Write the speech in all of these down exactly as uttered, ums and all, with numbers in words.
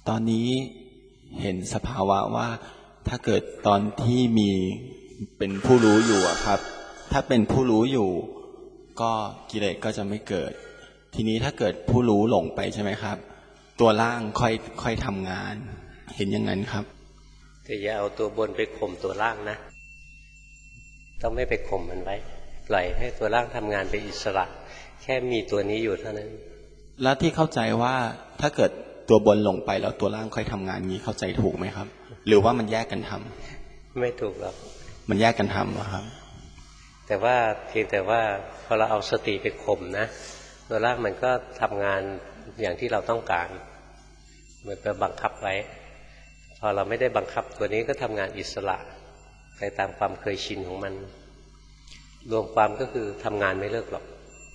ตอนนี้เห็นสภาวะว่าถ้าเกิดตอนที่มีเป็นผู้รู้อยู่อะครับถ้าเป็นผู้รู้อยู่ก็กิเลสก็จะไม่เกิดทีนี้ถ้าเกิดผู้รู้หลงไปใช่ไหมครับตัวล่างค่อยค่อยทำงานเห็นอย่างนั้นครับแต่อย่าเอาตัวบนไปข่มตัวล่างนะต้องไม่ไปข่มมันไว้ปล่อยให้ตัวล่างทำงานเป็นอิสระแค่มีตัวนี้อยู่เท่านั้นแล้วที่เข้าใจว่าถ้าเกิดตัวบนลงไปแล้วตัวล่างค่อยทำงานนี้เข้าใจถูกไหมครับหรือว่ามันแยกกันทำไม่ถูกหรอกมันแยกกันทำเหรอครับแต่ว่าเพียงแต่ว่าพอเราเอาสติไปข่มนะตัวล่างมันก็ทำงานอย่างที่เราต้องการเหมือนไปบังคับไว้พอเราไม่ได้บังคับตัวนี้ก็ทำงานอิสระไปตามความเคยชินของมันรวมความก็คือทำงานไม่เลิกหรอก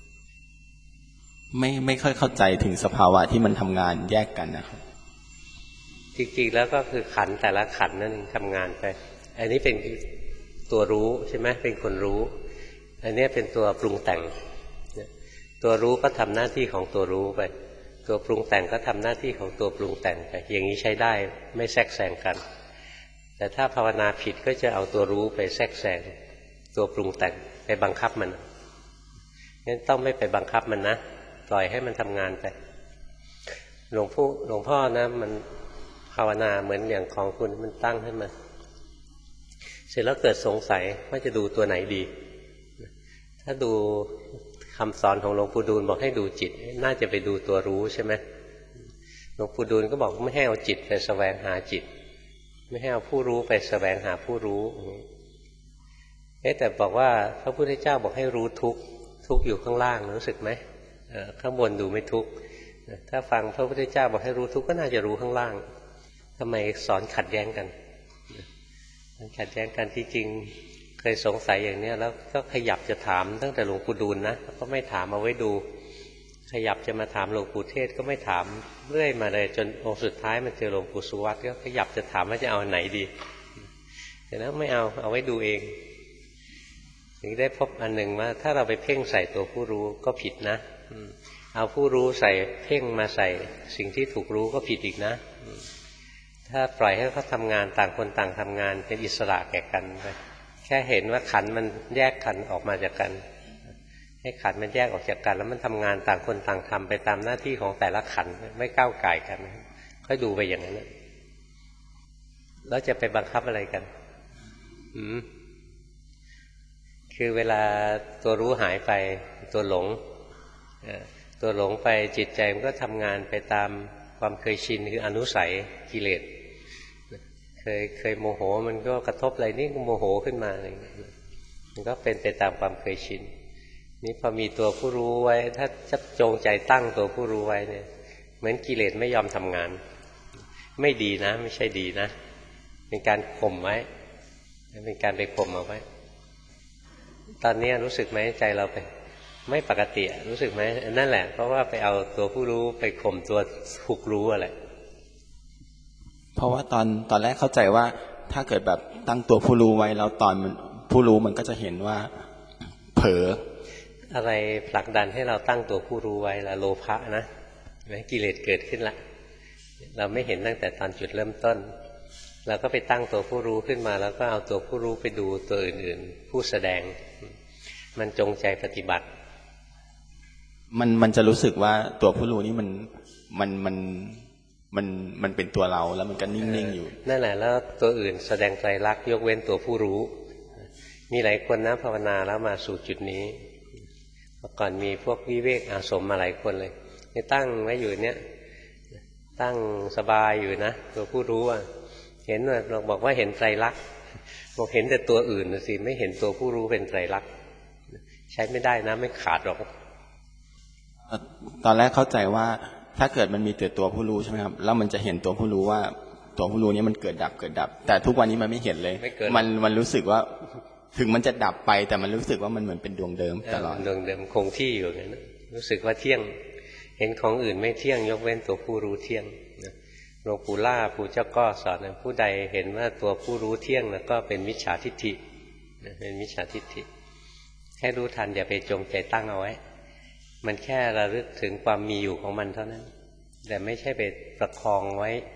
ไม่ไม่ค่อยเข้าใจถึงสภาวะที่มันทำงานแยกกันนะครับจริงๆแล้วก็คือขันแต่ละขันนั่นทำงานไปอันนี้เป็นตัวรู้ใช่ไหมเป็นคนรู้อันนี้เป็นตัวปรุงแต่งตัวรู้ก็ทำหน้าที่ของตัวรู้ไปตัวปรุงแต่งก็ทำหน้าที่ของตัวปรุงแต่งไปอย่างนี้ใช้ได้ไม่แทรกแซงกันแต่ถ้าภาวนาผิดก็จะเอาตัวรู้ไปแทรกแซงตัวปรุงแต่งไปบังคับมันงั้นต้องไม่ไปบังคับมันนะปล่อยให้มันทำงานไปหลวงพ่อหลวงพ่อนะมันภาวนาเหมือนอย่างของคุณมันตั้งขึ้นมาเสร็จแล้วเกิดสงสัยว่าจะดูตัวไหนดีถ้าดูคำสอนของหลวงปู่ดูลบอกให้ดูจิตน่าจะไปดูตัวรู้ใช่ไหมหลวงปู่ดูลก็บอกไม่ให้เอาจิตไปแสวงหาจิตไม่ให้เอาผู้รู้ไปแสวงหาผู้รู้เอ๊ะแต่บอกว่าพระพุทธเจ้าบอกให้รู้ทุกข์ทุกข์อยู่ข้างล่างรู้สึกไหมข้างบนดูไม่ทุกข์ถ้าฟังพระพุทธเจ้าบอกให้รู้ทุกข์ก็น่าจะรู้ข้างล่างทำไมสอนขัดแย้งกันมันขัดแย้งกันที่จริงเคยสงสัยอย่างนี้แล้วก็ขยับจะถามตั้งแต่หลวงปู่ดูลนะก็ไม่ถามเอาไว้ดูขยับจะมาถามหลวงปู่เทศก็ไม่ถามเรื่อยมาเลยจนองค์สุดท้ายมันเจอหลวงปู่สุวัตก็ขยับจะถามว่าจะเอาไหนดีแต่แล้วไม่เอาเอาไว้ดูเองถึงได้พบอันหนึ่งว่าถ้าเราไปเพ่งใส่ตัวผู้รู้ก็ผิดนะเอาผู้รู้ใส่เพ่งมาใส่สิ่งที่ถูกรู้ก็ผิดอีกนะถ้าปล่อยให้เขาทำงานต่างคนต่างทำงานเป็นอิสระแก่กันไปแค่เห็นว่าขันมันแยกขันออกมาจากกันให้ขันมันแยกออกจากกันแล้วมันทำงานต่างคนต่างทำไปตามหน้าที่ของแต่ละขันไม่ก้าวก่ายกันค่อยดูไปอย่างนั้นแล้วจะไปบังคับอะไรกันอืมคือเวลาตัวรู้หายไปตัวหลงตัวหลงไปจิตใจมันก็ทำงานไปตามความเคยชินคืออนุสัยกิเลสเคยเคยโมโหมันก็กระทบอะไรนี่ก็โมโหขึ้นมาอะไรมันก็เป็นไปตามความเคยชินนี่พอมีตัวผู้รู้ไว้ถ้าจะจงใจตั้งตัวผู้รู้ไว้เนี่ยเหมือนกิเลสไม่ยอมทำงานไม่ดีนะไม่ใช่ดีนะเป็นการข่มไว้เป็นการไปข่มเอาไว้ตอนนี้รู้สึกไหมใจเราไปไม่ปกติรู้สึกไหมนั่นแหละเพราะว่าไปเอาตัวผู้รู้ไปข่มตัวถูกรู้อะไรเพราะว่าตอนตอนแรกเข้าใจว่าถ้าเกิดแบบตั้งตัวผู้รู้ไว้แล้วตอนมันผู้รู้มันก็จะเห็นว่าเผลออะไรผลักดันให้เราตั้งตัวผู้รู้ไว้ละโลภะนะไหมกิเลสเกิดขึ้นละเราไม่เห็นตั้งแต่ตอนจุดเริ่มต้นเราก็ไปตั้งตัวผู้รู้ขึ้นมาแล้วก็เอาตัวผู้รู้ไปดูตัวอื่นๆผู้แสดงมันจงใจปฏิบัติมันมันจะรู้สึกว่าตัวผู้รู้นี่มันมันมันมันมันเป็นตัวเราแล้วมันก็นิ่งๆอยู่นั่นแหละแล้วตัวอื่นแสดงไตรลักษณ์ยกเว้นตัวผู้รู้มีหลายคนนะภาวนาแล้วมาสู่จุดนี้เมื่อก่อนมีพวกวิเวกอาสมมาหลายคนเลยนี่ตั้งไว้อยู่เนี้ยตั้งสบายอยู่นะตัวผู้รู้อ่ะเห็นว่าเราบอกว่าเห็นไตรลักษณ์บอกเห็นแต่ตัวอื่นสิไม่เห็นตัวผู้รู้เป็นไตรลักษณ์ใช้ไม่ได้นะไม่ขาดหรอกตอนแรกเข้าใจว่าถ้าเกิดมันมีแต่ตัวผู้รู้ใช่ไหมครับแล้วมันจะเห็นตัวผู้รู้ว่าตัวผู้รู้นี้มันเกิดดับเกิดดับแต่ทุกวันนี้มันไม่เห็นเลยมันมันรู้สึกว่าถึงมันจะดับไปแต่มันรู้สึกว่ามันเหมือนเป็นดวงเดิมตลอดดวงเดิมคงที่อยู่อย่างนั้นรู้สึกว่าเที่ยงเห็นของอื่นไม่เที่ยงยกเว้นตัวผู้รู้เที่ยงหลวงปู่ล่าปู่เจ้าก็สอนผู้ใดเห็นว่าตัวผู้รู้เที่ยงแล้วก็เป็นมิจฉาทิฏฐิเป็นมิจฉาทิฏฐิแค่รู้ทันอย่าไปจงใจตั้งเอาไว้มันแค่ระลึกถึงความมีอยู่ของมันเท่านั้นแต่ไม่ใช่ไปประคองไว้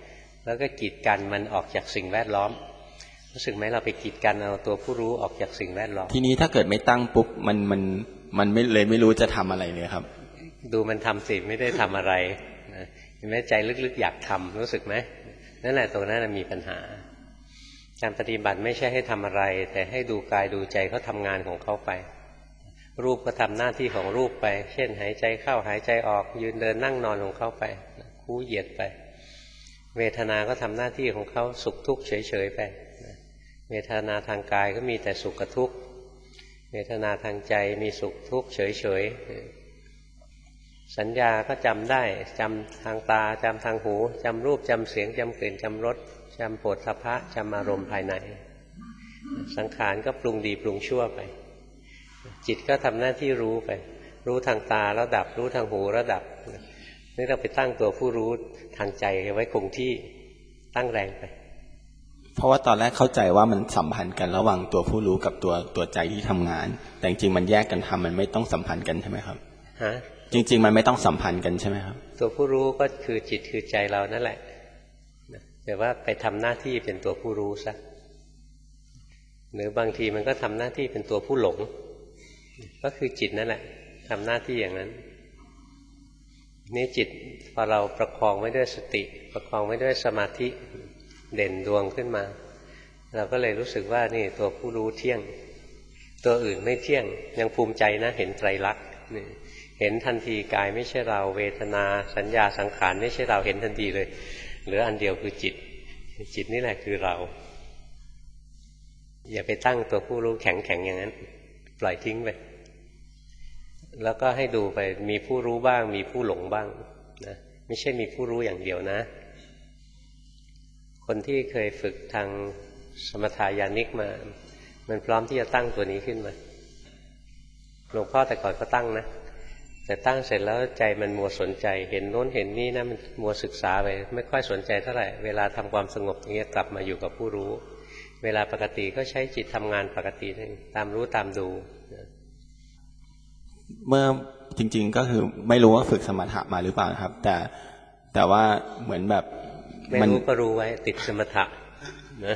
แล้วก็กีดกันมันออกจากสิ่งแวดล้อมรู้สึกไหมเราไปกีดกันเอาตัวผู้รู้ออกจากสิ่งแวดล้อมทีนี้ถ้าเกิดไม่ตั้งปุ๊บมันมันมันไม่เลยไม่รู้จะทำอะไรเลยครับดูมันทำสิไม่ได้ทำอะไรเห็นไหมใจลึกๆอยากทำรู้สึกไหมนั่นแหละตรงนั้นมีปัญหาการปฏิบัติไม่ใช่ให้ทำอะไรแต่ให้ดูกายดูใจเขาทำงานของเขาไปรูปก็ทำหน้าที่ของรูปไปเช่นหายใจเข้าหายใจออกยืนเดินนั่งนอนของเขาไปคู่เหยียดไปเวทนาก็ทำหน้าที่ของเขาสุขทุกข์เฉยๆไปเวทนาทางกายก็มีแต่สุขกับทุกข์เวทนาทางใจมีสุขทุกข์เฉยๆสัญญาก็จำได้จำทางตาจำทางหูจำรูปจำเสียงจำกลิ่นจำรสจำโผฏฐัพพะจำอารมณ์ภายในสังขารก็ปรุงดีปรุงชั่วไปจิตก็ทำหน้าที่รู้ไปรู้ทางตาแล้วดับรู้ทางหูแล้วดับนี่เราไปตั้งตัวผู้รู้ทางใจไว้คงที่ตั้งแรงไปเพราะว่าตอนแรกเข้าใจว่ามันสัมพันธ์กันระหว่างตัวผู้รู้กับตัวตัวใจที่ทำงานแต่จริงๆมันแยกกันทำมันไม่ต้องสัมพันธ์กันใช่ไหมครับฮะจริงๆมันไม่ต้องสัมพันธ์กันใช่ไหมครับตัวผู้รู้ก็คือจิตคือใจเรานั่นแหละแต่ว่าไปทำหน้าที่เป็นตัวผู้รู้ซะหรือบางทีมันก็ทำหน้าที่เป็นตัวผู้หลงก็คือจิตนั่นแหละทำหน้าที่อย่างนั้นนี่จิตพอเราประคองไว้ด้วยสติประคองไว้ด้วยสมาธิเด่นดวงขึ้นมาเราก็เลยรู้สึกว่านี่ตัวผู้รู้เที่ยงตัวอื่นไม่เที่ยงยังภูมิใจนะเห็นไตรลักษณ์เห็นทันทีกายไม่ใช่เราเวทนาสัญญาสังขารไม่ใช่เราเห็นทันทีเลยเหลืออันเดียวคือจิตจิตนี่แหละคือเราอย่าไปตั้งตัวผู้รู้แข็งๆอย่างนั้นปล่อยทิ้งไปแล้วก็ให้ดูไปมีผู้รู้บ้างมีผู้หลงบ้างนะไม่ใช่มีผู้รู้อย่างเดียวนะคนที่เคยฝึกทางสมถายานิกมามันพร้อมที่จะตั้งตัวนี้ขึ้นมาหลวงพ่อแต่ก่อนก็ตั้งนะแต่ตั้งเสร็จแล้วใจมันมัวสนใจเห็นโน้นเห็นนี่นะมันมัวศึกษาไปไม่ค่อยสนใจเท่าไหร่เวลาทำความสงบอย่างเงี้ยกลับมาอยู่กับผู้รู้เวลาปกติก็ใช้จิตทำงานปกติตามรู้ตามดูเมื่อจริงๆก็คือไม่รู้ว่าฝึกสมถะมาหรือเปล่าครับแต่แต่ว่าเหมือนแบบไม่รู้ก็รู้ไว้ติดสมถะนะ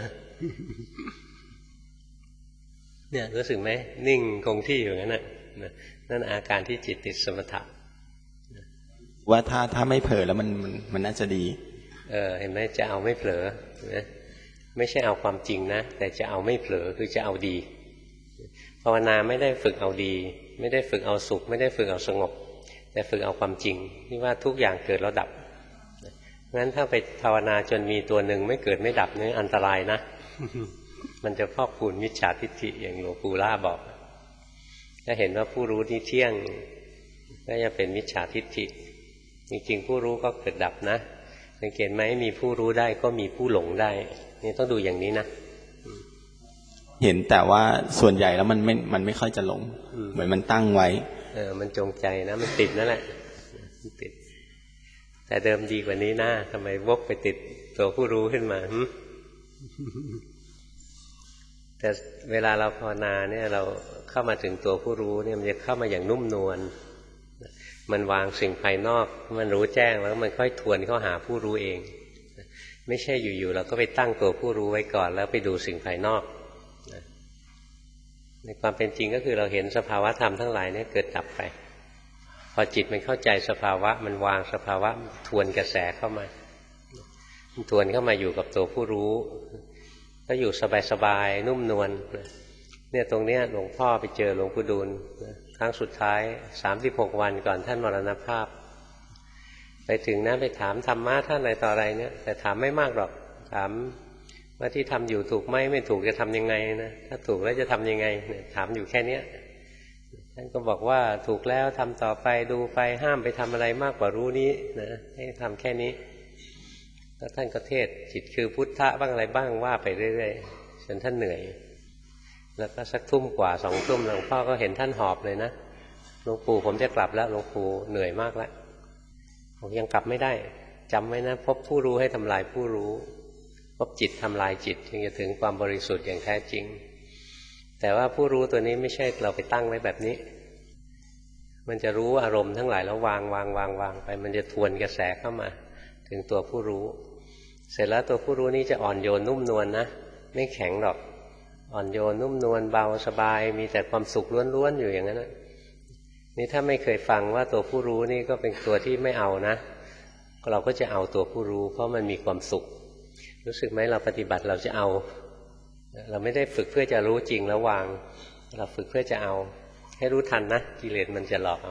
เนี่ยรู้สึกไหมนิ่งคงที่อย่างนั้นน่ะนั่นอาการที่จิตติดสมถะว่าถ้าถ้าไม่เผลอแล้วมันมันมันน่าจะดีเออเห็นไหมจะเอาไม่เผลอนะไม่ใช่เอาความจริงนะแต่จะเอาไม่เผลอคือจะเอาดีภาวนาไม่ได้ฝึกเอาดีไม่ได้ฝึกเอาสุขไม่ได้ฝึกเอาสงบแต่ฝึกเอาความจริงที่ว่าทุกอย่างเกิดแล้วดับงั้นถ้าไปภาวนาจนมีตัวหนึ่งไม่เกิดไม่ดับนี่อันตรายนะ มันจะพอกพูนมิจฉาทิฏฐิอย่างหลวงปู่ล่าบอกถ้าเห็นว่าผู้รู้นี่เที่ยงก็จะเป็นมิจฉาทิฏฐิจริงๆผู้รู้ก็เกิดดับนะสังเกตไหมมีผู้รู้ได้ก็มีผู้หลงได้นี่ต้องดูอย่างนี้นะเห็นแต่ว่าส่วนใหญ่แล้วมันไม่มันไม่ค่อยจะหลงเหมือนมันตั้งไว้เออมันจงใจนะมันติดนั่นแหละติดแต่เดิมดีกว่านี้นะทำไมวกไปติดตัวผู้รู้ขึ้นมาแต่เวลาเราภาวนาเนี่ยเราเข้ามาถึงตัวผู้รู้เนี่ยมันจะเข้ามาอย่างนุ่มนวลมันวางสิ่งภายนอกมันรู้แจ้งแล้วมันค่อยทวนเข้าหาผู้รู้เองไม่ใช่อยู่ๆเราก็ไปตั้งตัวผู้รู้ไว้ก่อนแล้วไปดูสิ่งภายนอกในความเป็นจริงก็คือเราเห็นสภาวะธรรมทั้งหลายเนี่ยเกิดดับไปพอจิตมันเข้าใจสภาวะมันวางสภาวะทวนกระแสเข้ามาทวนเข้ามาอยู่กับตัวผู้รู้ก็อยู่สบายๆนุ่มนวลเนี่ยตรงเนี้ยหลวงพ่อไปเจอหลวงปู่ดูลครั้งสุดท้ายสามสิบหกวันก่อนท่านมรณภาพไปถึงนะไปถามธรรมะท่านอะไรต่ออะไรเนี่ยแต่ถามไม่มากหรอกถามว่าที่ทำอยู่ถูกไหมไม่ถูกจะทำยังไงนะถ้าถูกแล้วจะทำยังไงเนี่ยถามอยู่แค่เนี้ยท่านก็บอกว่าถูกแล้วทำต่อไปดูไปห้ามไปทำอะไรมากกว่ารู้นี้นะให้ทำแค่นี้แล้วท่านก็เทศจิตคือพุทธะบ้างอะไรบ้างว่าไปเรื่อยๆจนท่านเหนื่อยแล้วก็สักทุ่มกว่าสองทุ่มหลวงพ่อก็เห็นท่านหอบเลยนะหลวงปู่ผมจะกลับแล้วหลวงปู่เหนื่อยมากแล้วผมยังกลับไม่ได้จำไว้นะพบผู้รู้ให้ทำลายผู้รู้พบจิตทำลายจิตจึงจะถึงความบริสุทธิ์อย่างแท้จริงแต่ว่าผู้รู้ตัวนี้ไม่ใช่เราไปตั้งไว้แบบนี้มันจะรู้อารมณ์ทั้งหลายแล้ววางวางวางวางไปมันจะทวนกระแสเข้ามาถึงตัวผู้รู้เสร็จแล้วตัวผู้รู้นี้จะอ่อนโยนนุ่มนวล นะไม่แข็งหรอกอ่อนโยนนุ่มนวลเบาสบายมีแต่ความสุขล้วนๆอยู่อย่างนั้นนะนี่ถ้าไม่เคยฟังว่าตัวผู้รู้นี่ก็เป็นตัวที่ไม่เอานะเราก็จะเอาตัวผู้รู้เพราะมันมีความสุขรู้สึกไหมเราปฏิบัติเราจะเอาเราไม่ได้ฝึกเพื่อจะรู้จริงแล้ววางเราฝึกเพื่อจะเอาให้รู้ทันนะกิเลสมันจะหลอกเอา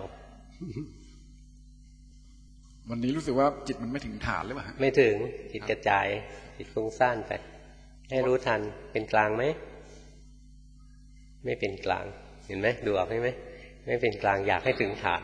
วันนี้รู้สึกว่าจิตมันไม่ถึงฐานหรือเปล่าไม่ถึงจิตกระจายจิตฟุ้งซ่านไปให้รู้ทันเป็นกลางไหมไม่เป็นกลางเห็นไหมดูออกไหมไม่เป็นกลางอยากให้ถึงฐาน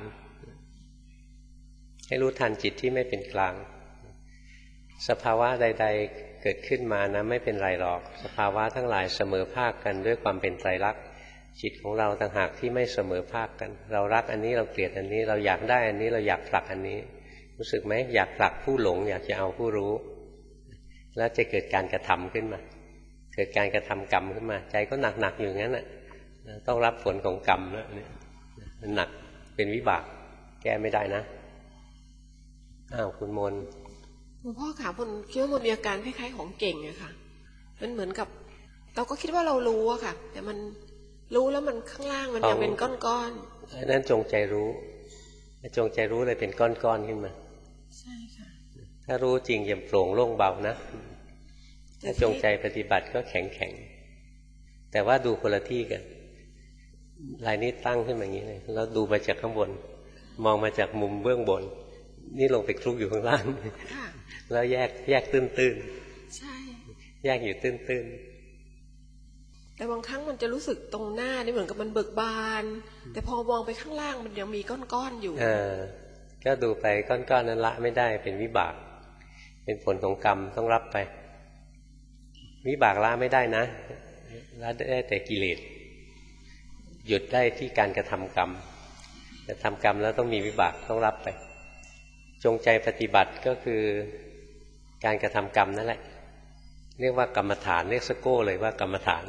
ให้รู้ทันจิตที่ไม่เป็นกลางสภาวะใดๆเกิดขึ้นมานะไม่เป็นไรหรอกสภาวะทั้งหลายเสมอภาคกันด้วยความเป็นไตรลักษณ์จิตของเราต่างหากที่ไม่เสมอภาคกันเรารักอันนี้เราเกลียดอันนี้เราอยากได้อันนี้เราอยากผลักอันนี้รู้สึกไหมอยากผลักผู้หลงอยากจะเอาผู้รู้แล้วจะเกิดการกระทำขึ้นมาเกิดการกระทำกรรมขึ้นมาใจก็หนักๆอยู่งั้นแหละต้องรับผลของกรรมแล้วเนี่ยมันหนักเป็นวิบากแก้ไม่ได้นะอ้าวคุณมนหลวงพ่อขาผมคิดว่ามันมีอาการคล้ายๆของเก่งอะค่ะมันเหมือนกับเราก็คิดว่าเรารู้อะค่ะแต่มันรู้แล้วมันข้างล่างมันยังเป็นก้อนๆนั่นจงใจรู้จงใจรู้เลยเป็นก้อนๆขึ้นมาใช่ค่ะถ้ารู้จริงอย่าโปร่งโล่งเบานะถ้าจงใจปฏิบัติก็แข็งๆแต่ว่าดูคนละที่กันลายนี้ตั้งขึ้นมาอย่างนี้เลยแล้วดูมาจากข้างบนมองมาจากมุมเบื้องบนนี่ลงไปคลุกอยู่ข้างล่างแล้วแยกแยกตื้นๆใช่แยกอยู่ตื้นๆแต่บางครั้งมันจะรู้สึกตรงหน้านี่เหมือนกับมันเบิกบานแต่พอมองไปข้างล่างมันยังมีก้อนๆอยู่เออก็ดูไปก้อนๆนั้นละไม่ได้เป็นวิบากเป็นผลของกรรมต้องรับไปวิบากละไม่ได้นะละได้แต่กิเลสหยุดได้ที่การกระทำกรรมจะทำกรรมแล้วต้องมีวิบากต้องรับไปจงใจปฏิบัติก็คือการกระทำกรรมนั่นแหละเรียกว่ากรรมฐานเรียกสโก้เลยว่ากรรมฐาน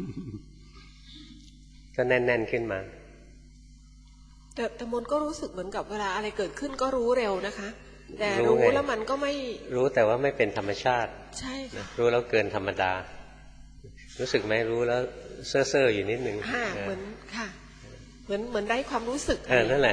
ก็แน่นๆขึ้นมาแต่แต่มนก็รู้สึกเหมือนกับเวลาอะไรเกิดขึ้นก็รู้เร็วนะคะแต่รู้แล้วมันก็ไม่รู้แต่ว่าไม่เป็นธรรมชาติใช่ค่ะรู้แล้วเกินธรรมดารู้สึกไหมรู้แล้วเซ่อเซ่ออยู่นิดนึงค่ะเหมือนค่ะเหมือนเหมือนได้ความรู้สึกเออนั่นแหละ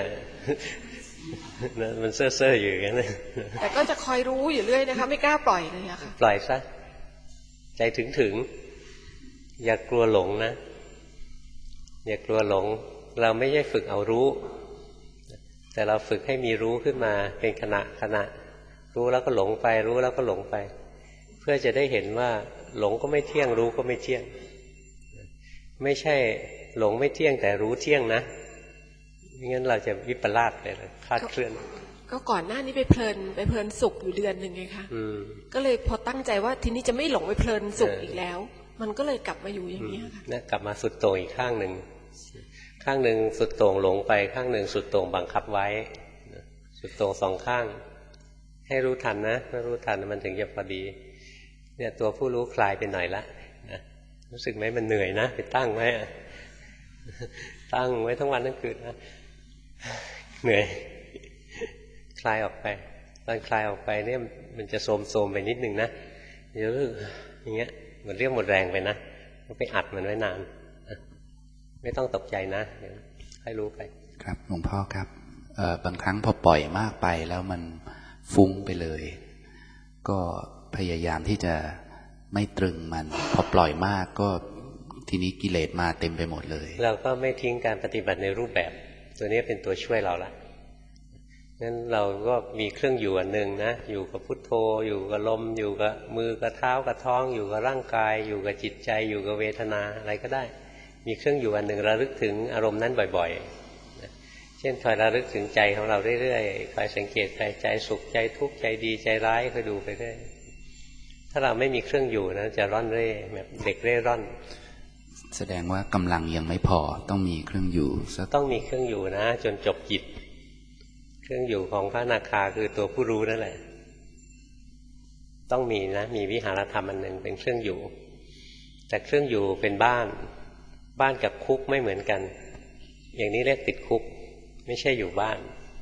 มันเซ่อเซ่ออยู่อย่างนั้นแต่ก็จะคอยรู้อยู่เรื่อยนะคะไม่กล้าปล่อยเลยอะค่ะปล่อยซะใจถึงถึงอย่ากลัวหลงนะอย่ากลัวหลงเราไม่ใช่ฝึกเอารู้แต่เราฝึกให้มีรู้ขึ้นมาเป็นขณะขณะรู้แล้วก็หลงไปรู้แล้วก็หลงไปเพื่อจะได้เห็นว่าหลงก็ไม่เที่ยงรู้ก็ไม่เที่ยงไม่ใช่หลงไม่เที่ยงแต่รู้เที่ยงนะงั้นเราจะวิปลาสเลยคลาดเคลื่อนก็ก่อนหน้านี้ไปเพลินไปเพลินสุขอยู่เดือนหนึ่งไงคะก็เลยพอตั้งใจว่าทีนี้จะไม่หลงไปเพลินสุขอีกแล้วมันก็เลยกลับมาอยู่อย่างนี้ค่ะนะกลับมาสุดโต่งอีกข้างหนึ่งข้างหนึ่งสุดโต่งหลงไปข้างหนึ่งสุดโต่งบังคับไว้สุดโต่งสองข้างให้รู้ทันนะถ้ารู้ทันมันถึงจะพอดีเนี่ยตัวผู้รู้คลายไปหน่อยละนะรู้สึกไหมมันเหนื่อยนะไปตั้งไว้ตั้งไว้ทั้งวันทั้งคืนนะเหนื่อยคลายออกไปตอนคลายออกไปเนี่ยมันจะโทมๆไปนิดนึงนะเดี๋ยวอย่างเงี้ยเหมือนเรียกหมดแรงไปนะไปอัดมันไว้นานไม่ต้องตกใจนะเดี๋ยวให้รู้ไปครับหลวงพ่อครับบางครั้งพอปล่อยมากไปแล้วมันฟุ้งไปเลยก็พยายามที่จะไม่ตรึงมันพอปล่อยมากก็ทีนี้กิเลสมาเต็มไปหมดเลยเราก็ไม่ทิ้งการปฏิบัติในรูปแบบตัวนี้เป็นตัวช่วยเราละงั้นเราก็มีเครื่องอยู่อันหนึ่งนะอยู่กับพุทโธอยู่กับลมอยู่กับมือกับเท้ากับท้องอยู่กับร่างกายอยู่กับจิตใจอยู่กับเวทนาอะไรก็ได้มีเครื่องอยู่อันหนึ่งระลึกถึงอารมณ์นั้นบ่อยๆเช่นคอยระลึกถึงใจของเราเรื่อยๆคอยสังเกตใจใจสุขใจทุกข์ใจดีใจร้ายคอยดูไปเรื่อยถ้าเราไม่มีเครื่องอยู่นะจะร่อนเร่แบบเด็กเร่ร่อนแสดงว่ากำลังยังไม่พอต้องมีเครื่องอยู่ต้องมีเครื่องอยู่นะจนจบกิจเครื่องอยู่ของพระอนาคาคือตัวผู้รู้นั่นแหละต้องมีนะมีวิหารธรรมอันหนึ่งเป็นเครื่องอยู่แต่เครื่องอยู่เป็นบ้านบ้านกับคุกไม่เหมือนกันอย่างนี้เรียกติดคุกไม่ใช่อยู่บ้าน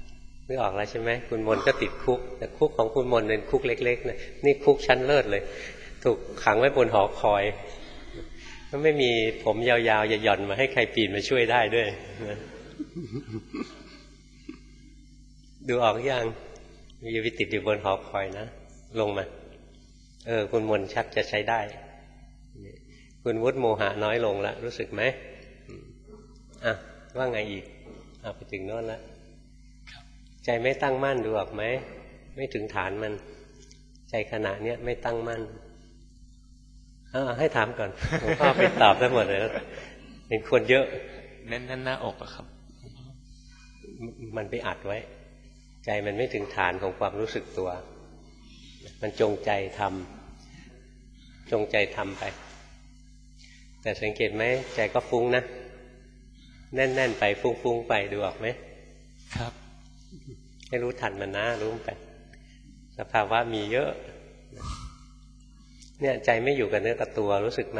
นึกออกแล้วใช่ไหมคุณมนก็ติดคุกแต่คุกของคุณมนเป็นคุกเล็กๆนะนี่คุกชั้นเลิศเลยถูกขังไว้บนหอคอยก็ไม่มีผมยาวๆหย่อนๆมาให้ใครปีนมาช่วยได้ด้วยนะดูออกยังอย่าไปติดอยู่บนหอคอยนะลงมาเออคุณมนชักจะใช้ได้คุณวุฒิโมหะน้อยลงแล้วรู้สึกไหมอ่ะว่าไงอีกอ่ะไปถึงโน้นแล้วใจไม่ตั้งมั่นดูออกไหมไม่ถึงฐานมันใจขณะเนี้ยไม่ตั้งมั่นเออให้ถามก่อนหลวงพ่อไปตอบได้หมดเลยเป็นคนเยอะแน่นหน้าอกอะครับมันไปอัดไว้ใจมันไม่ถึงฐานของความรู้สึกตัวมันจงใจทำจงใจทำไปแต่สังเกตไหมใจก็ฟุ้งนะแน่นๆไปฟุ้งๆไปดูออกไหมครับให้รู้ทันมันนะรู้ไปสภาวะมีเยอะเนี่ยใจไม่อยู่กับเนื้อกับตัวรู้สึกไหม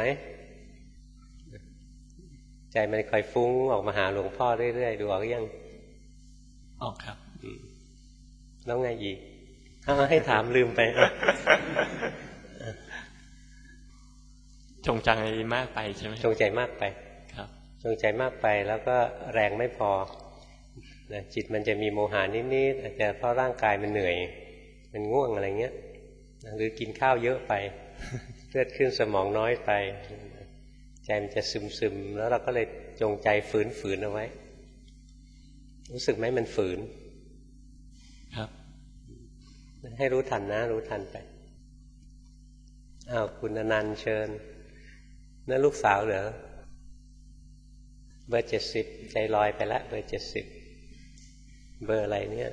ใจมันคอยฟุ้งออกมาหาหลวงพ่อเรื่อยๆดูออกยังออกครับแล้วไงอีกเอาให้ถามลืมไปจงใจมากไปใช่ไหมจงใจมากไปครับจงใจมากไปแล้วก็แรงไม่พอนะจิตมันจะมีโมหะนิดๆอาจจะเพราะร่างกายมันเหนื่อยมันง่วงอะไรเงี้ยหรือกินข้าวเยอะไปเลือดขึ้นสมองน้อยไปใจมันจะซึมๆแล้วเราก็เลยจงใจฝืนๆเอาไว้รู้สึกไหมมันฝืนครับให้รู้ทันนะรู้ทันไปอ้าวคุณอนันต์เชิญนั่นลูกสาวเหรอเบอร์เจ็ดสิบใจลอยไปละเบอร์เจ็ดสิบเบอร์อะไรเนี่ย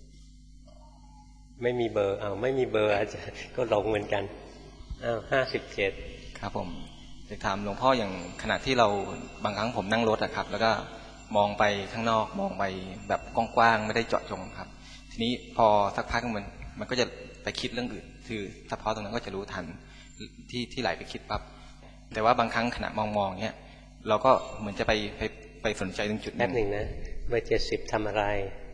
ไม่มีเบอร์อ้าวไม่มีเบอร์อาจจะก็หลงเหมือนกันอ้าวห้าสิบเจ็ดครับผมจะถามหลวงพ่ออย่างขณะที่เราบางครั้งผมนั่งรถอะครับแล้วก็มองไปข้างนอกมองไปแบบกว้างๆไม่ได้เจาะจงครับทีนี้พอสักพักมันมันก็จะไปคิดเรื่องอื่นคือเฉพาะตรงนั้นก็จะรู้ทันที่ที่ไหลไปคิดปั๊บแต่ว่าบางครั้งขณะมองๆเนี้ยเราก็เหมือนจะไปไปไปสนใจตรงจุดนั้นหนึ่งนะเบอร์เจ็ดสิบทำอะไร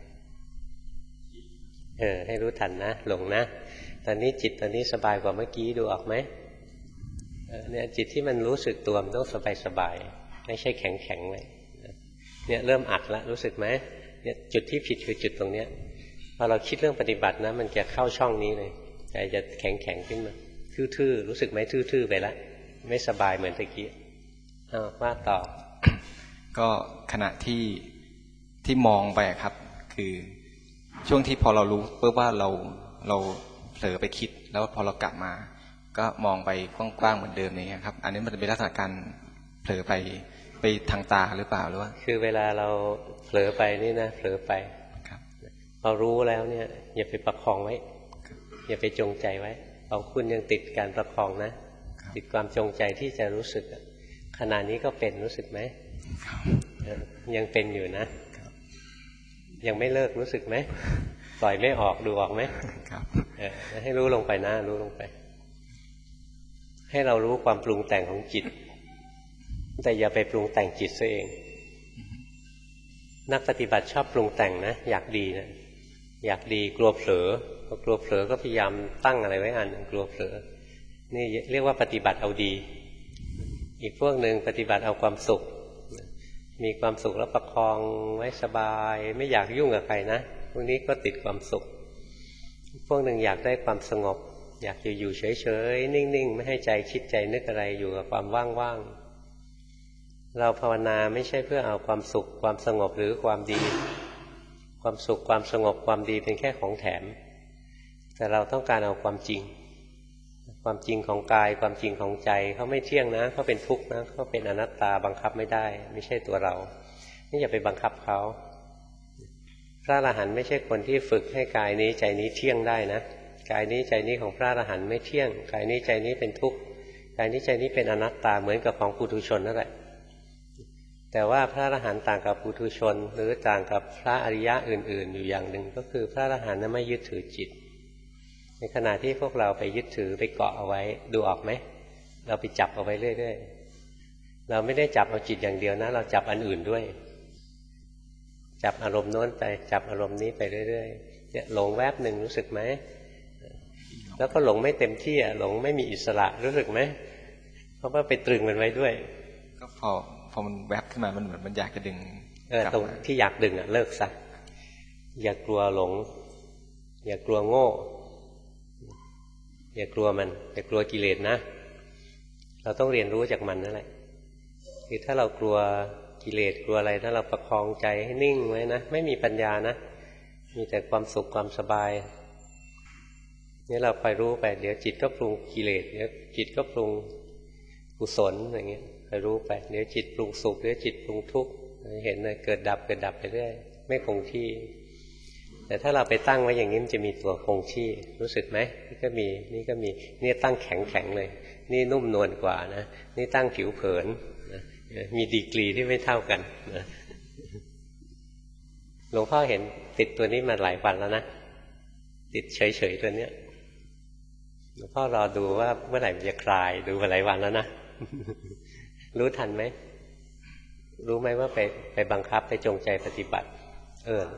เออให้รู้ทันนะหลงนะตอนนี้จิตตอนนี้สบายกว่าเมื่อกี้ดูออกไหมเนี่ยจิตที่มันรู้สึกตัวมันต้องสบายสบายไม่ใช่แข็งแข็งเลยเนี่ยเริ่มอัดแล้วรู้สึกไหมเนี่ยจุดที่ผิดคือจุดตรงเนี้ยพอเราคิดเรื่องปฏิบัตินะมันจะเข้าช่องนี้เลยใจจะแข็งแข็งขึ้นมาทื่อๆรู้สึกไหมทื่อๆไปแล้วไม่สบายเหมือนตะกี้อ้าวว่าต่อก็ขณะที่ที่มองไปครับคือช่วงที่พอเรารู้ปุ๊บว่าเราเราเผลอไปคิดแล้วพอเรากลับมาก็มองไปกว้างๆเหมือนเดิมนี่ครับอันนี้มันเป็นลักษณะการเผลอไปไปทางตาหรือเปล่าหรือว่าคือเวลาเราเผลอไปนี่นะเผลอไปเรารู้แล้วเนี่ยอย่าไปประคองไว้อย่าไปจงใจไว้ของคุณยังติดการประคองนะติดความจงใจที่จะรู้สึกขณะนี้ก็เป็นรู้สึกไหมยังเป็นอยู่นะยังไม่เลิกรู้สึกไหมปล่อยไม่ออกดูออกไหมให้รู้ลงไปนะรู้ลงไปให้เรารู้ความปรุงแต่งของจิตแต่อย่าไปปรุงแต่งจิตซะเองนักปฏิบัติชอบปรุงแต่งนะอยากดีนะอยากดีกลัวเผลอพอกลัวเผลอก็พยายามตั้งอะไรไว้อันกลัวเผลอนี่เรียกว่าปฏิบัติเอาดีอีกพวกหนึ่งปฏิบัติเอาความสุขมีความสุขแล้วประคองไว้สบายไม่อยากยุ่งกับใครนะพวกนี้ก็ติดความสุขพวกหนึ่งอยากได้ความสงบอยากอยู่อยู่เฉยๆนิ่งๆไม่ให้ใจคิดใจนึกอะไรอยู่กับความว่างๆเราภาวนาไม่ใช่เพื่อเอาความสุขความสงบหรือความดีความสุขความสงบความดีเป็นแค่ของแถมแต่เราต้องการเอาความจริงความจริงของกายความจริงของใจเขาไม่เที่ยงนะเขาเป็นทุกข์นะเขาเป็นอนัตตาบังคับไม่ได้ไม่ใช่ตัวเรานี่อย่าไปบังคับเขาพระอรหันต์ไม่ใช่คนที่ฝึกให้กายนี้ใจนี้เที่ยงได้นะกายนี้ใจนี้ของพระอรหันต์ไม่เที่ยงกายนี้ใจนี้เป็นทุกข์กายนี้ใจนี้เป็นอนัตตาเหมือนกับของปุถุชนนั่นแหละแต่ว่าพระอรหันต์ต่างกับปุถุชนหรือต่างกับพระอริยะอื่นๆอยู่อย่างหนึ่งก็คือพระอรหันต์นั้นไม่ยึดถือจิตในขณะที่พวกเราไปยึดถือไปเกาะเอาไว้ดูออกไหมเราไปจับเอาไว้เรื่อยๆเราไม่ได้จับเอาจิตอย่างเดียวนะเราจับอันอื่นด้วยจับอารมณ์โน้นไปจับอารมณ์นี้ไปเรื่อยๆเนี่ยหลงแวบหนึ่งรู้สึกไหมแล้วก็หลงไม่เต็มที่อ่ะหลงไม่มีอิสระรู้สึกไหมเพราะว่าไปตรึงมันไว้ด้วยก็พอพอมันแวบขึ้นมามันเหมือนมันอยากจะดึงเออตรงที่อยากดึงอ่ะเลิกซะอย่ากลัวหลงอย่ากลัวโง่อย่ากลัวมันอย่ากลัวกิเลสนะเราต้องเรียนรู้จากมันนั่นแหละคือถ้าเรากลัวกิเลสกลัวอะไรถ้าเราประคองใจให้นิ่งไว้นะไม่มีปัญญานะมีแต่ความสุขความสบายนี่เราคอยรู้ไปเดี๋ยวจิตก็ปรุงกิเลสเดี๋ยวจิตก็ปรุงกุศลอย่างเงี้ยคอยรู้ไปเดี๋ยวจิตปรุงสุขเดี๋ยวจิตปรุงทุกข์เห็นเลยเกิดดับเกิดดับไปเรื่อยไม่คงที่แต่ถ้าเราไปตั้งไว้อย่างนี้มันจะมีตัวคงที่รู้สึกไหมนี่ก็มีนี่ก็มีนี่ตั้งแข็งแข็งเลยนี่นุ่มนวลกว่านะนี่ตั้งผิวเผินนะมีดีกรีที่ไม่เท่ากันนะหลวงพ่อเห็นติดตัวนี้มาหลายวันแล้วนะติดเฉยๆตัวเนี้ยหลวงพ่อรอดูว่าเมื่อไหร่มันจะคลายดูมาหลายวันแล้วนะ รู้ทันไหมรู้ไหมว่าไปไปบังคับไปจงใจปฏิบัติเออ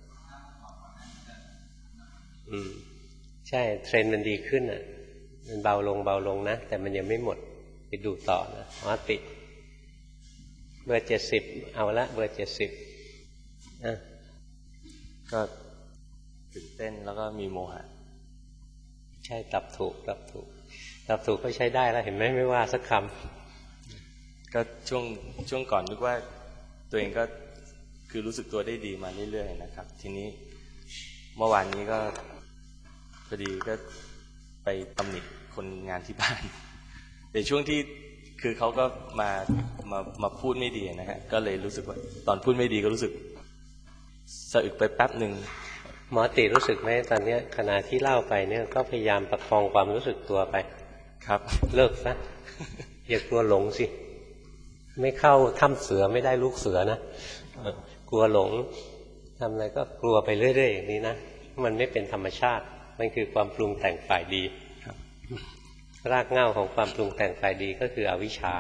อืมใช่เทรนด์มันดีขึ้นอ่ะมันเบาลงเบาลงนะแต่มันยังไม่หมดไปดูต่อนะอ๋อติดเบอร์เจ็ดสิบเอาละเบอร์เจ็ดสิบอ่ะก็ตื่นเต้นแล้วก็มีโมหะใช่ตอบถูกตอบถูกตอบถูกก็ใช้ได้แล้วเห็นไหมไม่ว่าสักคำก็ช่วงช่วงก่อนนึกว่าตัวเองก็คือรู้สึกตัวได้ดีมาเรื่อยๆนะครับทีนี้เมื่อวานนี้ก็พอดีก็ไปตำหนิคนงานที่บ้านแต่ช่วงที่คือเขาก็มามามาพูดไม่ดีนะฮะก็เลยรู้สึกว่าตอนพูดไม่ดีก็รู้สึกสะอึกไปแป๊บหนึ่งหมอติรู้สึกไหมตอนนี้ขณะที่เล่าไปเนี่ยก็พยายามประคองความรู้สึกตัวไปครับเลิกซะอย่ากลัวหลงสิไม่เข้าถ้ำเสือไม่ได้ลูกเสือนะกลัวหลงทำอะไรก็กลัวไปเรื่อยๆอย่างนี้นะมันไม่เป็นธรรมชาติมันคือความปรุงแต่งฝ่ายดีรากเหง้าของความปรุงแต่งฝ่ายดีก็คืออวิชชา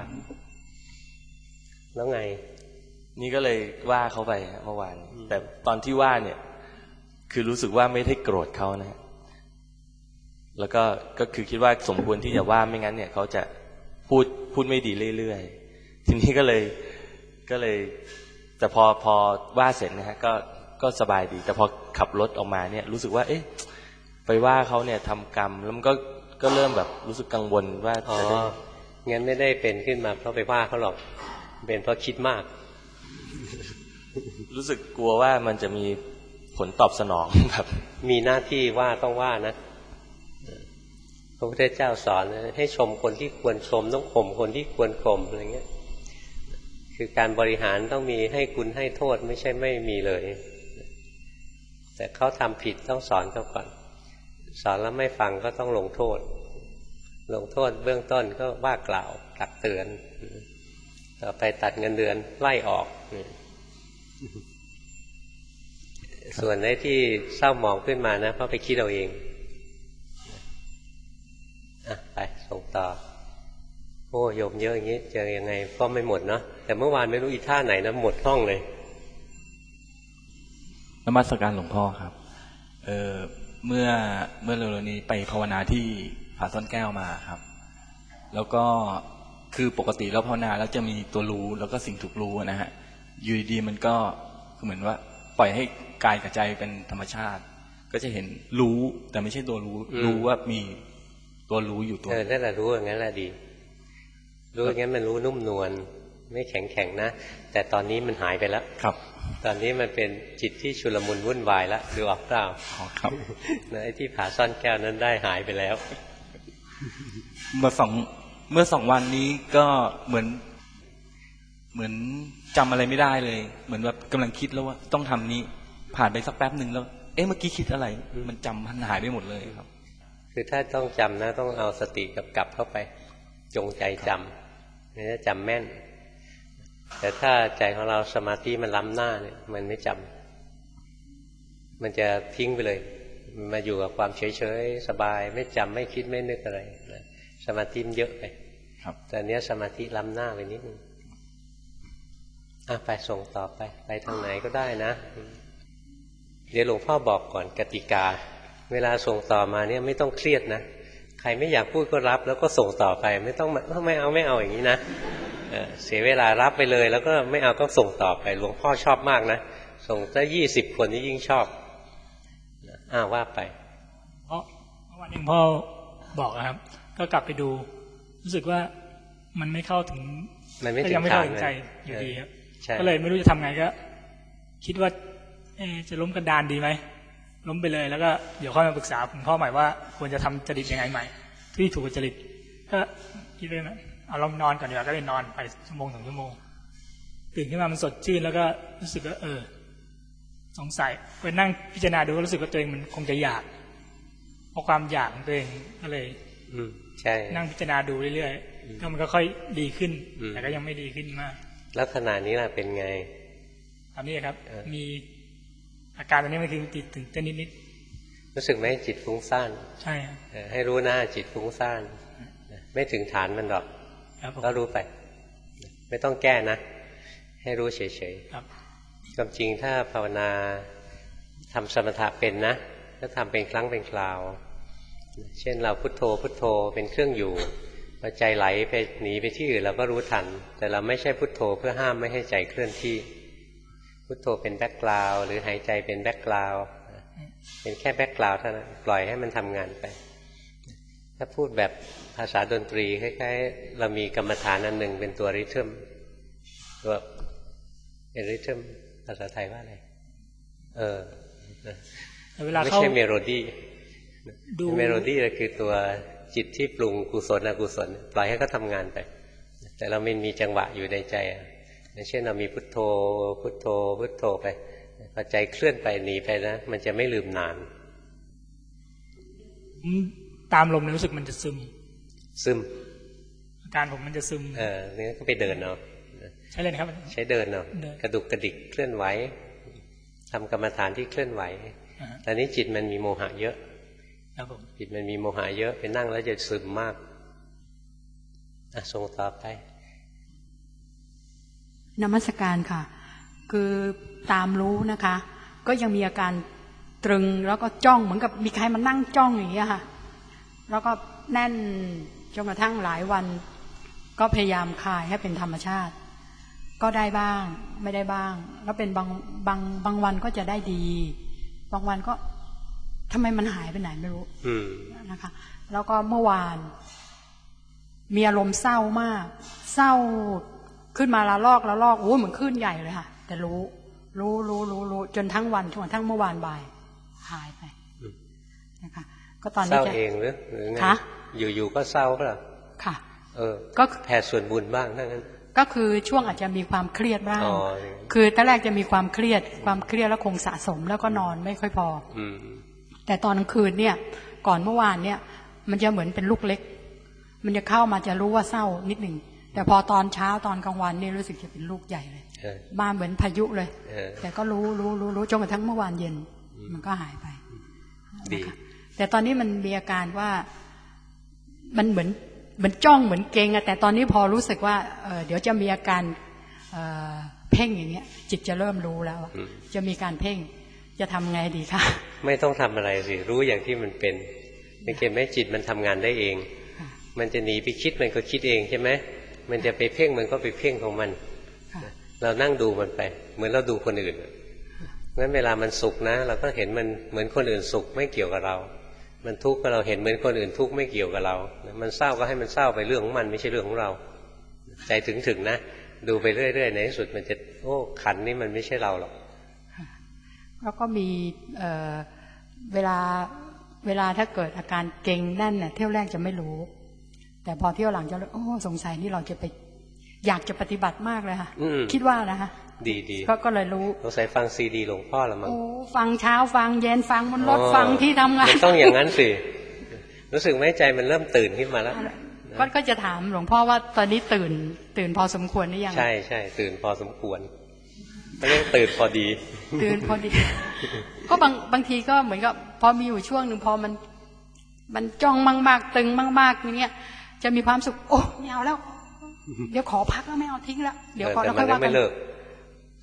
แล้วไงนี่ก็เลยว่าเขาไปเมื่อวานแต่ตอนที่ว่าเนี่ยคือรู้สึกว่าไม่ได้โกรธเขานะแล้วก็ก็คือคิดว่าสมควรที่จะว่าไม่งั้นเนี่ยเขาจะพูดพูดไม่ดีเรื่อยๆทีนี้ก็เลยก็เลยแต่พอพอว่าเสร็จนะฮะก็ก็สบายดีแต่พอขับรถออกมาเนี่ยรู้สึกว่าเอ๊ะไปว่าเขาเนี่ยทำกรรมแล้วมันก็ก็เริ่มแบบรู้สึกกังวลว่าจะได้งั้นไม่ได้เป็นขึ้นมาเพราะไปว่าเขาหรอกเป็นเพราะคิดมากรู้สึกกลัวว่ามันจะมีผลตอบสนองแบบมีหน้าที่ว่าต้องว่านะพระพุทธเจ้าสอนให้ชมคนที่ควรชมต้องข่มคนที่ควรข่มอะไรเงี้ยคือการบริหารต้องมีให้คุณให้โทษไม่ใช่ไม่มีเลยแต่เขาทำผิดต้องสอนเขาก่อนสอนแล้วไม่ฟังก็ต้องลงโทษลงโทษเบื้องต้นก็ว่ากล่าวตักเตือนต่อไปตัดเงินเดือนไล่ออกส่วนในที่เศร้าหมองขึ้นมานะเพราะไปคิดเอาเองอ่ะไปส่งต่อโอ้โยมเยอะอย่างนี้เจอยังไงก็ไม่หมดเนาะแต่เมื่อวานไม่รู้อีท่าไหนนะหมดห้องเลยนมัสการหลวงพ่อครับเออเมื่อเมื่อเร็วๆนี้ไปภาวนาที่ผาซ่อนแก้วมาครับแล้วก็คือปกติแล้วภาวนาแล้วจะมีตัวรู้แล้วก็สิ่งถูกรู้นะฮะอยู่ดีมันก็เหมือนว่าปล่อยให้กายกับใจเป็นธรรมชาติก็จะเห็นรู้แต่ไม่ใช่ตัวรู้รู้ว่ามีตัวรู้อยู่ตัวเออนั่นแหละรู้อย่างนั้นแหละดีรู้อย่างนั้นมันรู้นุ่มนวลไม่แข็งแข็งนะแต่ตอนนี้มันหายไปแล้วครับตอนนี้มันเป็นจิตที่ชุลมุนวุ่นวายแล้วดูออกเปล่าอ๋อครับไอ้ที่ผาซ่อนแก้วนั้นได้หายไปแล้วเมื่อสองเมื่อสองวันนี้ก็เหมือนเหมือนจำอะไรไม่ได้เลยเหมือนแบบกำลังคิดแล้วว่าต้องทำนี้ผ่านไปสักแป๊บหนึ่งแล้วเอ๊ะเมื่อกี้คิดอะไรมันจำมันหายไปหมดเลยครับคือถ้าต้องจำนะต้องเอาสติกับกลับเข้าไปจงใจจำนี่จะจำแม่นแต่ถ้าใจของเราสมาธิมันล้ำหน้าเนี่ยมันไม่จำมันจะทิ้งไปเลยมาอยู่กับความเฉยๆสบายไม่จำไม่คิดไม่นึกอะไรนะสมาธิมันเยอะไปแต่เนี้ยสมาธิล้ำหน้าไปนิดนึงอ่ะไปส่งต่อไปไปทางไหนก็ได้นะเดี๋ยวหลวงพ่อบอกก่อนกติกาเวลาส่งต่อมาเนี่ยไม่ต้องเครียดนะใครไม่อยากพูดก็รับแล้วก็ส่งต่อไปไม่ต้องไม่เอาไม่เอาอย่างนี้นะเ, เสียเวลารับไปเลยแล้วก็ไม่เอาก็ส่งต่อไปหลวงพ่อชอบมากนะส่งตั้งยี่สิบคนนี่ยิ่งชอบอ้าวว่าไปเพราะวันหนึ่งพ่อบอกครับก็กลับไปดูรู้สึกว่ามันไม่เข้าถึงมันไม่ถึงยังไม่เข้าถึงใจอยู่ดีครับก็เลยไม่รู้จะทำไงก็คิดว่าจะล้มกระดานดีไหมล้มไปเลยแล้วก็เดี๋ยวค่อยมาปรึกษาคุณพ่อใหม่ว่าควรจะทำจริตยังไงใหม่ที่ถูกจริตก็คิดเลยนะเอาลองนอนก่อนดีกว่าก็เลยนอนไปชั่วโมงถึงชั่วโมงตื่นขึ้นมามันสดชื่นแล้วก็รู้สึกว่าเออสงสัยไปนั่งพิจารณาดูรู้สึกว่าตัวเองมันคงจะอยากเพราะความอยากของตัวเองก็เลยอืมใช่นั่งพิจารณาดูเรื่อยๆก็มันก็ค่อยดีขึ้นแต่ก็ยังไม่ดีขึ้นมากแล้วขณะนี้ล่ะเป็นไงตอนนี้ครับมีอาการตอนนี้มันคือติดถึงเต้นนิดๆรู้สึกไหมจิตฟุ้งซ่านใช่ให้รู้นะจิตฟุ้งซ่านไม่ถึงฐานมันหรอกก็รู้ไปไม่ต้องแก้นะให้รู้เฉยๆความจริงถ้าภาวนาทำสมถะเป็นนะก็ทำเป็นครั้งเป็นคราวเช่นเราพุทโธพุทโธเป็นเครื่องอยู่พอใจไหลไปหนีไปที่อื่นเราก็รู้ทันแต่เราไม่ใช่พุทโธเพื่อห้ามไม่ให้ใจเคลื่อนที่พุทโธเป็นแบ็คกราวด์หรือหายใจเป็นแบ็คกราวด์เป็นแค่แบ็คกราวด์เท่านั้นปล่อยให้มันทำงานไปถ้าพูดแบบภาษาดนตรีคล้ายๆเรามีกรรมฐานอันหนึ่งเป็นตัวริทึมตัวเป็นริทึมภาษาไทยว่าอะไรเออไม่ใช่เมโลดี้เมโลดี้ก็คือตัวจิตที่ปรุงกุศลอกุศลปล่อยให้เขาทำงานไปแต่เราไม่มีจังหวะอยู่ในใจอย่างเช่นเรามีพุทโธพุทโธพุทโธไปพอใจเคลื่อนไปหนีไปนะมันจะไม่ลืมนานตามลมรู้สึกมันจะซึมซึมอาการผมมันจะซึมเออนี่ก็ไปเดินเนาะใช่เลยครับใช้เดินเนาะกระดุกกระดิกเคลื่อนไหวทำกรรมฐานที่เคลื่อนไหวตอนนี้จิตมันมีโมหะเยอะจิตมันมีโมหะเยอะไปนั่งแล้วจะซึมมากอ่ะส่งต่อไปนมัสการค่ะคือตามรู้นะคะก็ยังมีอาการตรึงแล้วก็จ้องเหมือนกับมีใครมานั่งจ้องอย่างเงี้ยค่ะแล้วก็แน่นจนกระทั่งหลายวันก็พยายามคลายให้เป็นธรรมชาติก็ได้บ้างไม่ได้บ้างแล้วเป็นบางบางบางวันก็จะได้ดีบางวันก็ทำไมมันหายไปไหนไม่รู้นะคะแล้วก็เมื่อวานมีอารมณ์เศร้ามากเศร้าขึ้นมาละลอกละลอกโอ้เหมือนขึ้นใหญ่เลยค่ะแต่รู้รู้รู้รู้รู้จนทั้งวันจนกระทั่งเมื่อวานบ่ายหายไปนะคะก็ตอนนี้เศร้าเองหรือหรือไงอยู่ๆก็เศร้าเปล่าค่ะเออก็แผ่ส่วนบุญบ้างทั้งนั้นก็คือช่วงอาจจะมีความเครียดบ้างคือตอนแรกจะมีความเครียดความเครียดแล้วคงสะสมแล้วก็นอนไม่ค่อยพอแต่ตอนกลางคืนเนี่ยก่อนเมื่อวานเนี่ยมันจะเหมือนเป็นลูกเล็กมันจะเข้ามาจะรู้ว่าเศร้านิดหนึ่งแต่พอตอนเช้าตอนกลางวันนี่รู้สึกจะเป็นลูกใหญ่เลยมาเหมือนพายุเลยแต่ก็รู้รู้รู้รู้จนกระทั่งเมื่อวานเย็นมันก็หายไปนะคะแต่ตอนนี้มันมีอาการว่ามันเหมือนเหมือนจ้องเหมือนเกรงอะแต่ตอนนี้พอรู้สึกว่าเอ่อเดี๋ยวจะมีอาการเอ่อเพ่งอย่างเงี้ยจิตจะเริ่มรู้แล้วจะมีการเพ่งจะทำไงดีคะไม่ต้องทำอะไรสิรู้อย่างที่มันเป็นไม่เก็บไม่จิตมันทำงานได้เองมันจะหนีไปคิดมันก็คิดเองใช่ไหมมันจะไปเพ่งมันก็ไปเพ่งของมันเรานั่งดูมันไปเหมือนเราดูคนอื่นงั้นเวลามันสุขนะเราก็เห็นมันเหมือนคนอื่นสุขไม่เกี่ยวกับเรามันทุกข์ก็เราเห็นเหมือนคนอื่นทุกข์ไม่เกี่ยวกับเรามันเศร้าก็ให้มันเศร้าไปเรื่องของมันไม่ใช่เรื่องของเราใจถึงๆนะดูไปเรื่อยๆในที่สุดมันจะโอ้ขันนี่มันไม่ใช่เราหรอกแล้วก็มีเอ่อเวลาเวลาถ้าเกิดอาการเกร็งแน่นเนี่ยเที่ยวแรกจะไม่รู้แต่พอเที่ยวหลังจะโอ้สงสัยนี่เราจะไปอยากจะปฏิบัติมากเลยค่ะคิดว่านะคะดีดีก็ก็เลยรู้สงสัยฟังซีดีหลวงพ่อละมั้งโอ้ฟังเช้าฟังเย็นฟังบนรถฟังที่ทำงานต้องอย่างนั้นสิรู้สึกไหมใจมันเริ่มตื่นขึ้นมาแล้วก็ก็จะถามหลวงพ่อว่าตอนนี้ตื่นตื่นพอสมควรหรือยังใช่ใช่ตื่นพอสมควรไม่ได้ตื่นพอดีตื่นพอดีก็บางบางทีก็เหมือนกับพอมีอยู่ช่วงหนึ่งพอมันมันจ้องมากๆตึงมากๆอย่างเงี้ยจะมีความสุขโอ้ไม่เอาแล้วเดี๋ยวขอพักแล้วไม่เอาทิ้งแล้วเดี๋ยวขอแล้วค่อยว่ากัน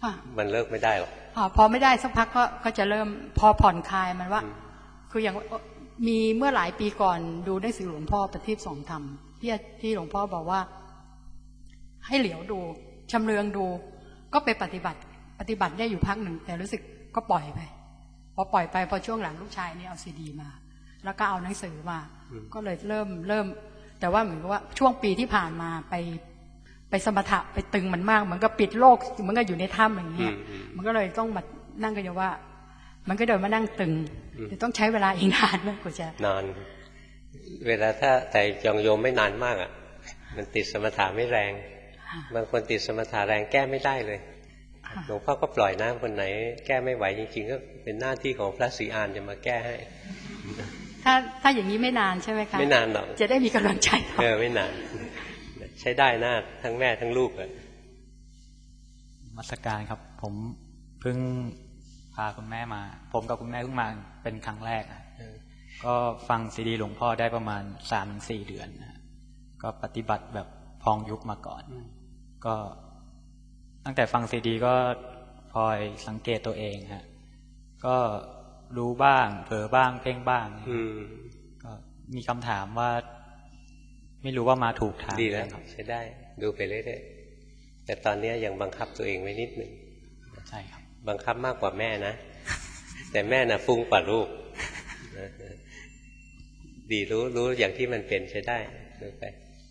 มันเลิกไม่ได้หรอกพอไม่ได้สักพักก็ก็จะเริ่มพอผ่อนคลายมันว่าคืออย่างมีเมื่อหลายปีก่อนดูหนังสือหลวงพ่อประทีปสองธรรมที่ที่หลวงพ่อบอกว่าให้เหลียวดูชำเลืองดูก็ไปปฏิบัติปฏิบัติได้อยู่พักหนึ่งแต่รู้สึกก็ปล่อยไปพอปล่อยไปพอช่วงหลังลูกชายนี่เอาซีดีมาแล้วก็เอาหนังสือมาก็เลยเริ่มเริ่มแต่ว่าเหมือนกับว่าช่วงปีที่ผ่านมาไปไปสมถะไปตึงมันมากเหมือนกับปิดโลกเหมือนกับอยู่ในถ้ำอย่างเงี้ยมันก็เลยต้องมานั่งกันอยู่ว่ามันก็เดินมานั่งตึงจะต้องใช้เวลาอีกนานไหมกว่าจะนานเวลาถ้าแต่ยองโยมไม่นานมากอ่ะมันติดสมถะไม่แรงบางคนติดสมถะแรงแก้ไม่ได้เลยหลวงพ่อก็ปล่อยนะคนไหนแก้ไม่ไหวจริงๆก็เป็นหน้าที่ของพระศรีอานจะมาแก้ให้ถ้าถ้าอย่างนี้ไม่นานใช่ไหมคะไม่นานหรอกจะได้มีกำลังใจเออไม่นานใช้ได้นะทั้งแม่ทั้งลูกเลยมัสการครับผมเพิ่งพาคุณแม่มาผมกับคุณแม่เพิ่งมาเป็นครั้งแรกนะก็ฟังซีดีหลวงพ่อได้ประมาณสามถึงสี่เดือนนะก็ปฏิบัติแบบพองยุบมาก่อนก็ตั้งแต่ฟังซีดีก็พลอยสังเกตตัวเองฮะก็รู้บ้างเผลอบ้างเพ่งบ้างก็มีคำถามว่าไม่รู้ว่ามาถูกทางดีแล้วใช้ได้ดูไปเรื่อยๆแต่ตอนนี้ยังบังคับตัวเองไว้นิดหนึ่งใช่ครับบังคับมากกว่าแม่นะแต่แม่น่ะฟุ้งกว่าลูกดีรู้รู้อย่างที่มันเป็นใช้ได้ดูไป